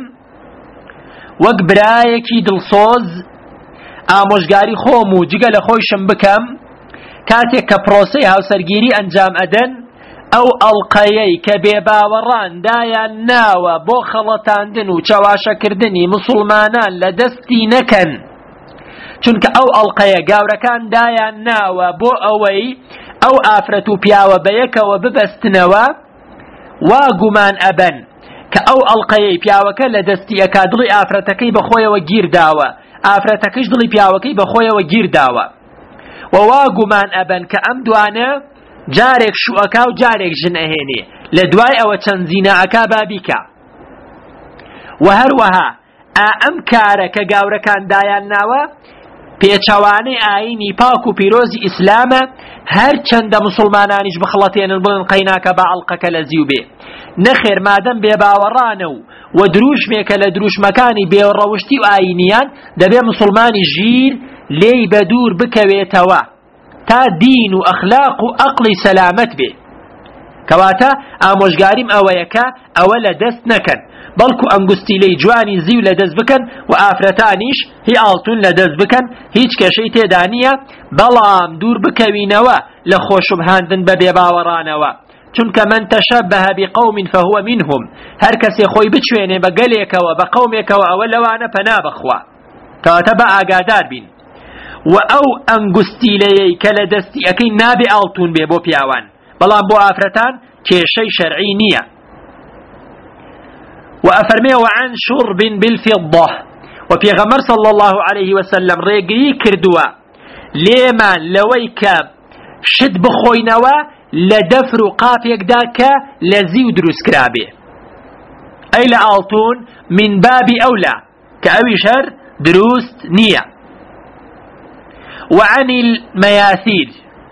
وقبرايكي دلصوز آموشگاری خومو جگل خوشم بكم كاتێک کە پرۆسەی هاوسەرگیری ئەنجام ئەدەن ئەو ئەڵقەیەی کە بێباوەڕان دایان ناوە بۆ خەڵەتاندن و چاواشەکردنی مسلمانان لە دەستی نەکەن، چونکە ئەو ئەڵقەیە گاورەکان دایان ناوە بۆ ئەوەی ئەو ئافرەت و پیاوە بەیەکەوە ببەستنەوە، وا گومان ئەبەن کە ئەو ئەڵقەیەی پیاوەکە لە دەستی ئەکا دڵی ئافرەتەکەی بەخۆیەوە گیر داوە، ئافرەتەکەش دڵی پیاوەکەی بەخۆیەوە گیر داوە، ووا گومان ئەبەن کە ئەم دوانە جارێک شوئەکا و جارێک ژن ئەهێنێ، لە دوای ئەوە چەند زینەئەکا با بیکە. و هەروەها ئەم کارە کە گاورەکان دایان ناوە پێچەوانەی ئاینی پاک و پیرۆزی ئیسلامە، هەر چەندە مسلمانانیش بخڵەتێنن بڵن قەیناکە با ئەڵقەکە لە زیو بێ، نەخێر مادەم بێباوەڕانە و دروشمێکە لە دروشمەکانی بێڕەوشتی و ئاینیان دەبێ مسلمانی ژیر لێی بە دوور بکەوێتەوە تا دین و ئەخلاق و ئەقڵی سەلامەت بێ. کەواتە ئامۆژگاریم ئەوەیەکە ئەوە لە دەست نەکەن، بەڵکو ئەنگوستیلەی جوانی زیو لە دەست بکەن و ئافرەتانیش هی ئاڵتون لە دەست بکەن، هیچ کێشەی تێدا نییە، بەڵام دوور بکەوینەوە لە خۆشبهاندن بە بێباوەڕانەوە، چونکە من تەشەبەه بقوم فهو منهم، هەر کەسێ خۆی بچوێنێ بە گەلێکەوە بە قەومێکەوە ئەوە لەوانە پەنا بخوا. کەواتە بە ئاگادار بین و ئەو ئەنگوستیلەیەی کە لە دەستی ئەەکەی نابێ ئاڵتون بێ بۆ پیاوان، بەڵام بۆ ئافرەتان کێشەی شەرعی نییە. وأفرمي وعن شرب بالفضة، وبيغمر صلى الله عليه وسلم ريقري كردوا ليمان لويك شد بخوينوا لدفر قافيك داك لزيو دروس كرابي، أي لآلتون من باب أولى كأوي شر دروس نية. وعن المياثير،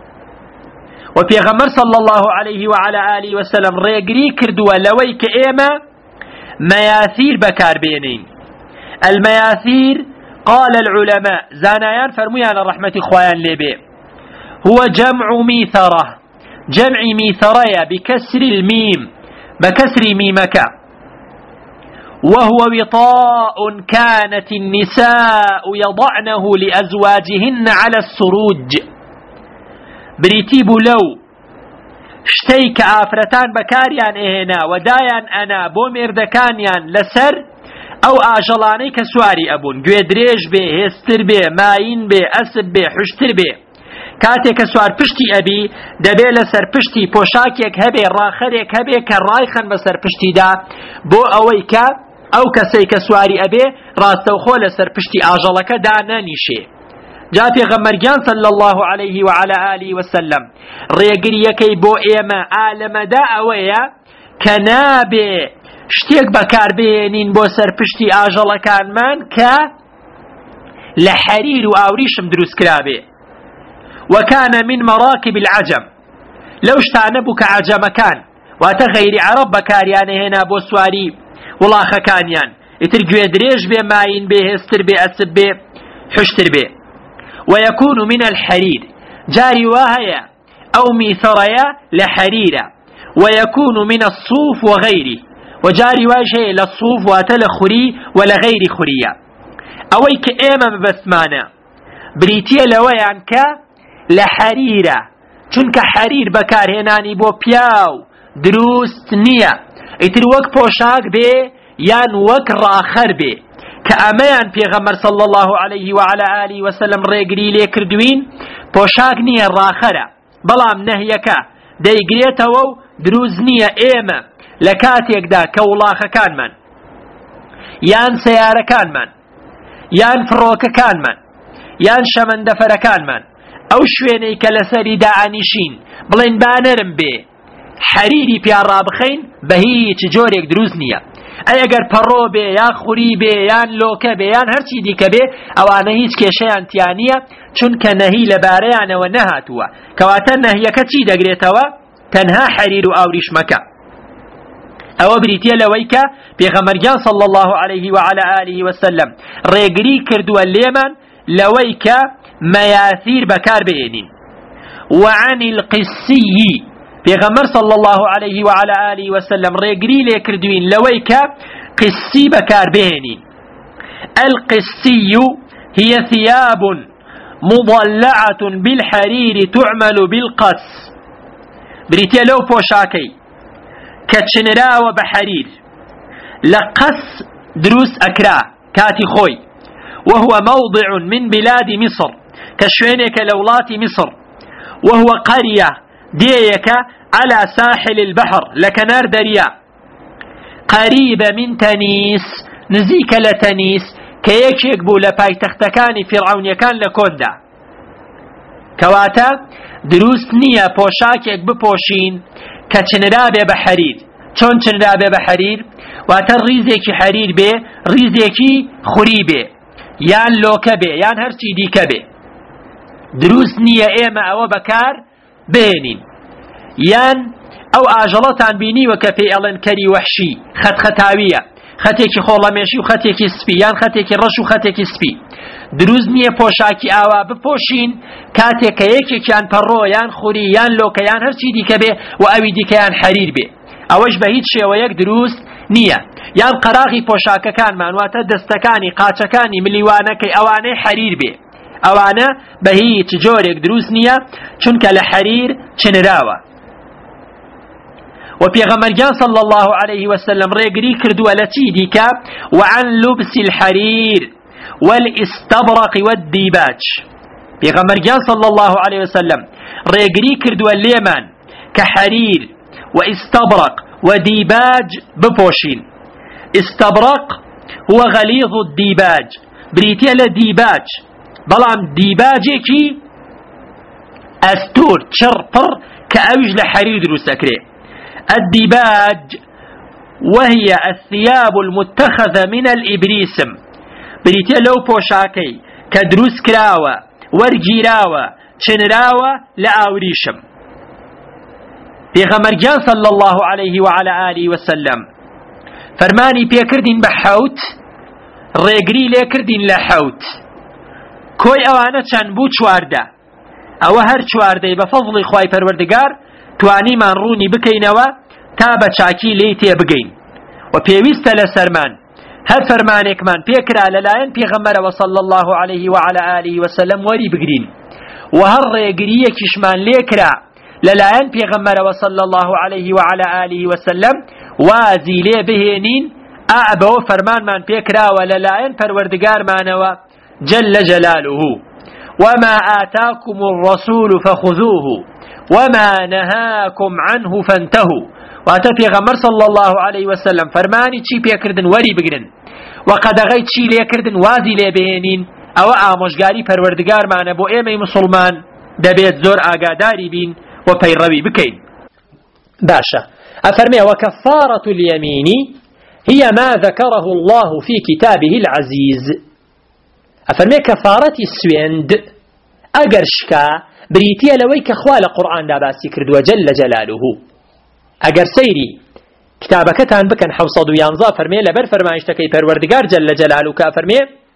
وبيغمر صلى الله عليه وعلى آله وسلم ريقري كردوا لويك إيما مياثير بكار بينين. المياثير قال العلماء زانايان فرميان الرحمة خوان لبي هو جمع ميثرة، جمع ميثرية بكسر الميم بكسر ميمك، وهو وطاء كانت النساء يضعنه لأزواجهن على السروج، بريتيب لو شتەی کە ئافرەتان بەکاریان ئێهێنا و دایان ئەنا بۆ مێردەکانیان لەسەر ئەو ئاژەڵانەی کە سواری ئەبوون، گوێ درێژ بێ، هێزتر بێ، ماین بێ، ئەسب بێ، حوشتر بێ، کاتێک کە سوار پشتی ئەبی دەبێ لەسەر پشتی پۆشاکێک هەبێ، ڕاخەرێک هەبێ کە ڕایخەن بەسەر پشتیدا بۆ ئەوەی کە ئەو کەسەی کە سواری ئەبێ ڕاستەوخۆ لەسەر پشتی ئاژەڵەکە دانەنیشێ. جا پێغەمبەرگیان صلی الله عليه وعلى آله وسلم ڕێگریەکەی بۆ ئێمە ئالەمەدا ئەوەیە کە نابێ شتێک بەکاربێنین بۆ سەرپشتی ئاژەڵەکانمان کە لە حەریر و ئاوریشم دروست کرابێ. وكان من مراكب العجم، لو شتانە بوو کە عەجەمەکان واتە غەیری عەرەب بەکاریانە هێنا بۆ سواری وڵاخەکانیان، ئیتر گوێ درێژ بێ، ماین بێ، هێزتر بێ، ئەسب بێ، حوشتر بێ. ويكون من الحرير، جاري وهي أو ميثريا لحريرة، ويكون من الصوف وغيره، وجاري واجه للصوف واتل خري ولا غير خرية. أويك إيما ببسمانا بريتيا لويان كا لحريرة، چونك حرير بكار هناني بو بياو دروست نية، اتر وك پوشاك بي يان وك راخر بي، كأمان پیغمبر صلى الله عليه وعلى آله وسلم ريقري لي كردوين پوشاك نية راخرة، بلام نهيكا ديقريتو دروز نية ايما لكاتيك دا كولاخ كان من يان سيارة كان من يان فروك كان من يان شمن دفر كان من او شويني كالسري داعنيشين بلين بانرم بي حريري بيان رابخين بهيج جوريك دروز نية. ئەگەر پەڕۆ بێ یان خوری بێ یان لۆکە بێ یان هەرچی دیکە بێ ئەوانە هیچ کێشەیان تیان نییە، چونکە نەهی لەبارەیانەوە نەهاتووە، کەواتە نەهیەکە چی دەگرێتەوە؟ تەنها حەریر و ئاوریشمەکە. ئەوە بریتیە لەوەی کە پێغەمبەرگیان صلی الله عليه وعلى آله وسلم ڕێگری کردووە لێمان لەوەی کە مەیاثیر بەکار بێنین. وعن القسي، پیغمبر صلى الله عليه وعلى آله وسلم ريقري ليكردوين لويك قسي بكار بيني. القسي هي ثياب مضلعة بالحرير تعمل بالقس بريتيا لو بوشاكي كتشنراوة بحرير لقس دروس أكرا كاتي خوي وهو موضع من بلاد مصر كشوينك لولات مصر وهو قرية ديك على ساحل البحر لكنار دريا قريبة من تنيس نزيك لتنيس كيكيك بو لباي تختكاني فرعون كان لكوندا كواتا دروس نية بوشاكيك بپوشين كچنرابي بحرير چون چنرابي بحرير واتا ريزيكي حرير بي ريزيكي خوري بي يان لوكا بي يان هرچي ديكا بي دروس نية ايما او بكار بينين يان او اجلتان بيني وكفي الان كري وحشي خطاوية خطيكي خوڵەمێشی و خەتێکی سپی یان خەتێکی ڕەش و خەتێکی سپی دروست نییە پۆشاکی ئاوا بپۆشین کاتێک کە یەکێکیان پەڕۆ یان خوری یان لۆکە یان هەرچی دیکە بێ و ئەوی دیکەیان حەریر بێ ئەوەش بە هیچ شێوەیەک دروست نییە یان قەراغی پۆشاکەکانمان واتە دەستەکانی قاچەکانی ملیوانەکەی ئەوانەی حەریر بێ ئەوانە بە هیچ جۆرێک دروست نییە چونکە لە حەریر چنراوە وبيغمرجان صلى الله عليه وسلم ريقري كردوا التي ديكا وعن لبس الحرير والاستبرق والديباج بيغمرجان صلى الله عليه وسلم ريقري كردوا اليمن كحرير واستبرق وديباج ببوشين استبرق هو غليظ الديباج بريتيا لديباج بلام ديباجيكي استور شرطر كأوج لحرير دروسكري الديباج وهي الثياب المتخذة من الإبريسم بريتيا لو بوشاكي كدروس كراوة ورجيراوة شنراوة لآوريشم بيغمرجان صلى الله عليه وعلى آله وسلم فرماني بيكردين بحوت ريقري ليكردين لحوت كوي أوانا چنبو چوارده أو هر چوارده بفضل خواهي پروردگار توانی من رونی بکەینەوە تا بە چاکی لێی تێبگەین و پێویستە لە سەرمان هەر فەرمانێکمان پێکرا لەلایەن پێغەمبەرەوە صلی الله عليه وعلى آله وسلم وەری بگرین و هەر ڕێگریەکیشمان لێکرا لەلایەن پێغەمبەرەوە صلی الله عليه وعلى آله وسلم وازی لێ بهێنین ئەبەوە فەرمانمان پێکراوە لەلایەن پەروەردگارمانەوە جل جلاله وما آتاكم الرسول فخذوه وما نهاكم عنه فانتهوا واتا پیغمبر صلى الله عليه وسلم فرماني چی پیکردن وری بگرن وقد غيت چی لیکردن وازی لی بهێنین ئەوە ئامۆژگاری پەروەردگارمانە بۆ ئێمەی مسلمان دەبێت زۆر ئاگاداری بین و پەیڕەوی بکەین باشە ئەفەرمێ وكفارة اليمين هي ما ذكره الله في كتابه العزيز ئەفەرمێ کەفارەتی سوێند ئەگەر شکا بريتيا لويك خوال قرآن داباسي كردوا جل جلاله اگر سيري كتابكتان بكن حوصد ويانزا فرمي لبر فرمايشتكي پروردگار جل جلاله كافرمي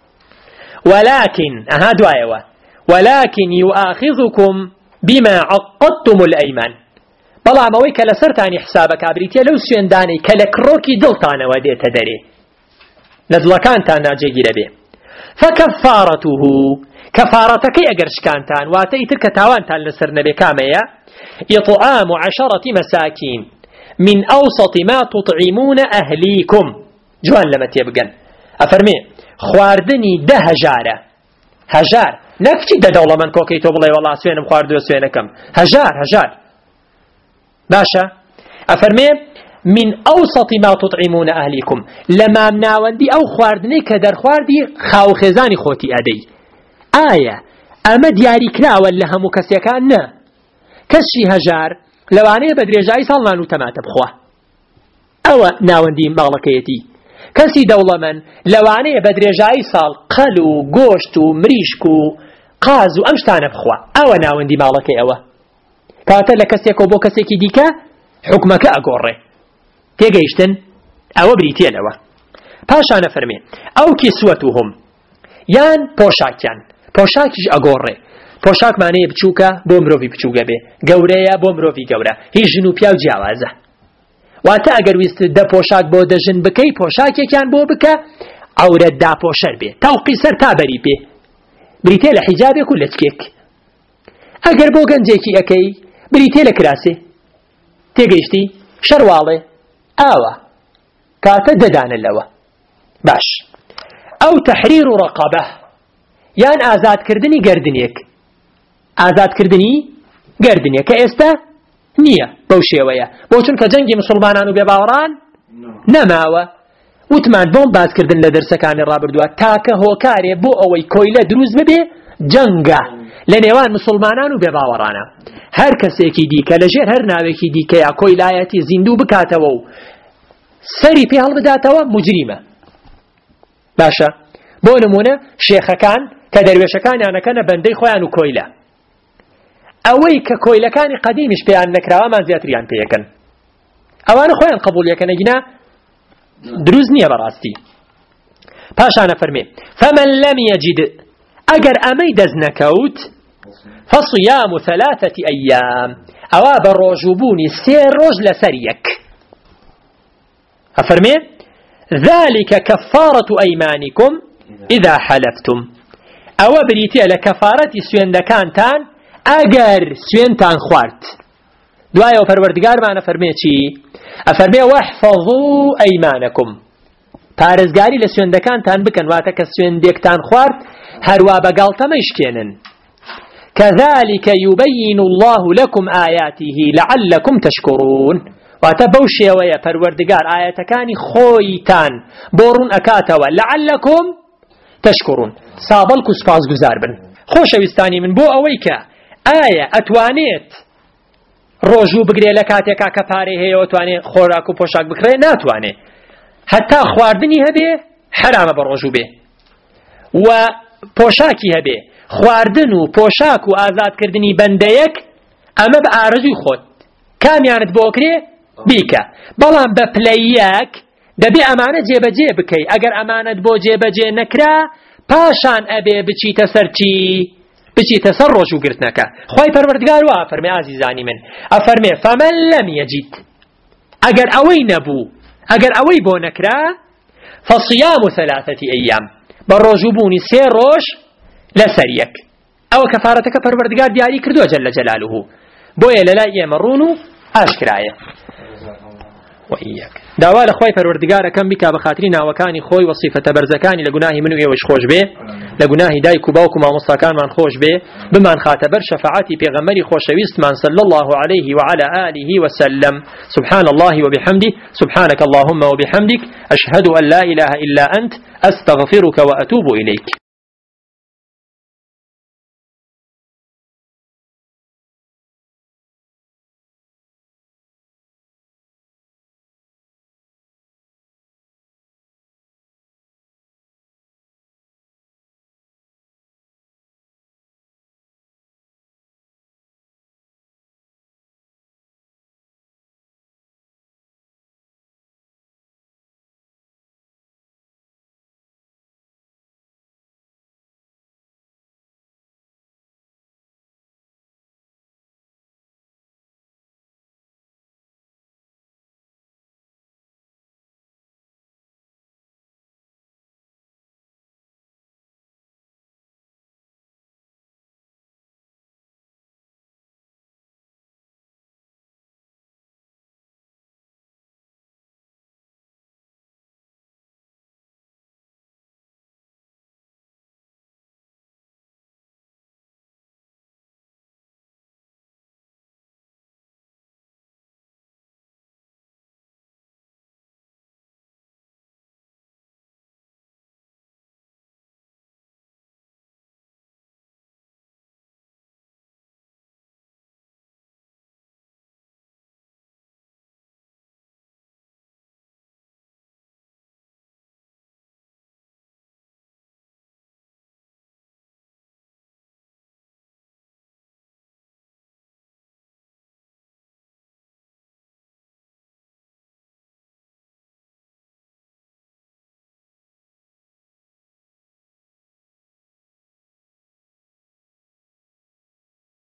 ولكن دعايوه ولكن يؤاخذكم بما عقدتم الأيمان بلا مويك لسرتاني حسابك بريتيا لو سينداني كالكروكي دلتانا وديت دري لدلكان تانا جيجي به فكفارته كفارتك اگر شكانتان واتي تلك تاوانتان لسر نبي كامية إطعام 10 مساكين من أوسط ما تطعمون أهليكم جوان لما تيبقن أفرمي خواردني ده هجارة هجار نكتي ده دولة من كوكي توبلي والله سوينم خواردو سوينكم هجار باشا أفرمي من أوسط ما تطعمون أهليكم لما مناوندي أو خواردني كدر خواردي خاو خزاني خوتي أدي آية أما دياري كراوة لها مكسيكان نا كسي هجار لواني بدريجاي صلنا نتمات بخواه أو ناوندي مغلقيتي كسي دولة من لواني بدريجاي صال قلو قوشتو مريشكو قازو أمشتان بخواه أو ناوندي مغلقي أو كاتل لكسيكو بو كسيكي ديكا حكمك أقوري تيجيشتن أو بريتين أو پاشان فرمي أو كسوتهم يان پوشاكيان پۆشاکیش ئەگۆڕێ پۆشاک مانەیە بچووکە بۆ مرۆڤی بچووکە بێ گەورەیە بۆ مرۆڤی گەورە هیچ ژن و پیا و جیاوازە واتە ئەگەر ویست دە پۆشاک بۆ دەژن بکەی پۆشاکێکیان بۆ بکە عەورەت داپۆشەر بێ تەوقی سەر تا بەری پێ بریتێ لە حیجابێک و لە چکێک ئەگەر بۆ گەنجێکی ئەەکەی بریتێ لە کراسێ تێگەیشتی شەرواڵێ ئاوە کاتە دەدانە لەوە باش ئەو تەحریر و ڕەقەبە یان ئازادکردنی گەردنێک ئازادکردنی گەردنێک کە ئێستا نییە بەو شێوەیە بۆ چونکە جەنگی مسلمانان و بێباوەڕان نەماوە وتمان بۆم باسکردن لە دەرسەکانی ڕابردووە تاکە هۆکارێ بۆ ئەوەی کۆیلە دروست ببێ جەنگە لە نێوان مسلمانان و بێباوەڕانە هەر کەسێکی دیکە لەژێر هەر ناوێکی دیکەیە کۆیلایەتی زیندوو بکاتەوە و سەری پێ هەڵبداتەوە مجریمە باشە بۆ نمونە شێخەکان کە دەروێشەکانیانەکەنە بەندەی خۆیان و کۆیلە ئەوەی کە کۆیلەکانی قەدیمیش پێیان نەکراوەمان زیاتریان پێیەکەن ئەوانە خۆیان قبول یەکەنە گینا دروست نییە بەڕاستی پاشانە فەرمێ فەمەن لەم یەجید ئەگەر ئەمەی دەست نەکەوت فەصیام 3 ئەیام ئەوە بە ڕۆژوبوونی 3 ڕۆژ لەسەر یەک ئەفەرمێ ذلك كفارة أيمانكم إذا حلفتم أو بريتي لكفارة سويندكانتان أجر سوينتان خوارت دعاء وفروردگار معنا فرميتي أفرمي واحفظوا أيمانكم پارێزگاری لە سوێندەکانتان بکەن واتە کە سوێندێکتان خوارد هەروە بەگاڵتە مەیشکێنن كذلك يبين الله لكم آياته لعلكم تشكرون واتە بەو شێوەیە پەروەردگار ئاەتەکانی خۆیتان بۆڕوون ئەکاتەوە لعلكم تشكرون سابەڵک و سپاسگوزار بن خۆشەویستانی من بۆ ئەوەی کە ئایا ئەتوانێت ڕۆژوو بگرێ لە کاتێکا کە پارەی هەیە ئەتوانێت خۆراک و پۆشاک بکڕێ ناتوانێت حتا خواردنی هەبێ حرامە بە ڕۆژوو بێ و پۆشاکی هەبێ خواردن و پۆشاک و ئازادکردنی بەندەیەک ئەمە بە ئارەزوی خۆت کامیانت بۆکرێ بیکە بەڵام بە پلەیەک دەبێ ئەمانە جێبەجێ بکەی ئەگەر ئەمانەت بۆ جێبەجێ نەکرا پاشان ئەبێ بچیتە سەر چی بچیتە سەر ڕۆژوگرتنەکە خۆی پەروەردگار وا فەرمێ ئازیزانی من ئەفەرمێ فەمەن لەم یەجید ئەگەر ئەوەی نەبوو ئەگەر ئەوەی بۆ نەکرا فەصیام 3 ئەیام بە ڕۆژوبوونی 3 ڕۆژ لەسەر یەک ئەوە کەفارەتەکە پەروەردگار دیاری کردووە جەل جەلالوهو بۆیە لەلای ئێمە ڕوون و ئاشکرایە وإياك داوا لخوي پروردگار کم بک بخاطری ناوکانی خوی و صفات برزکانی لگناهی منو یوش خوش به لگناهی دای کوبا و کوما مستکان من خوش به بمن خاطبر شفاعتی پیغمبری خوشویست من صلی الله علیه و علی آله و سلم سبحان الله وبحمده سبحانك اللهم وبحمدك أشهد أن لا إله إلا أنت أستغفرك وأتوب إليك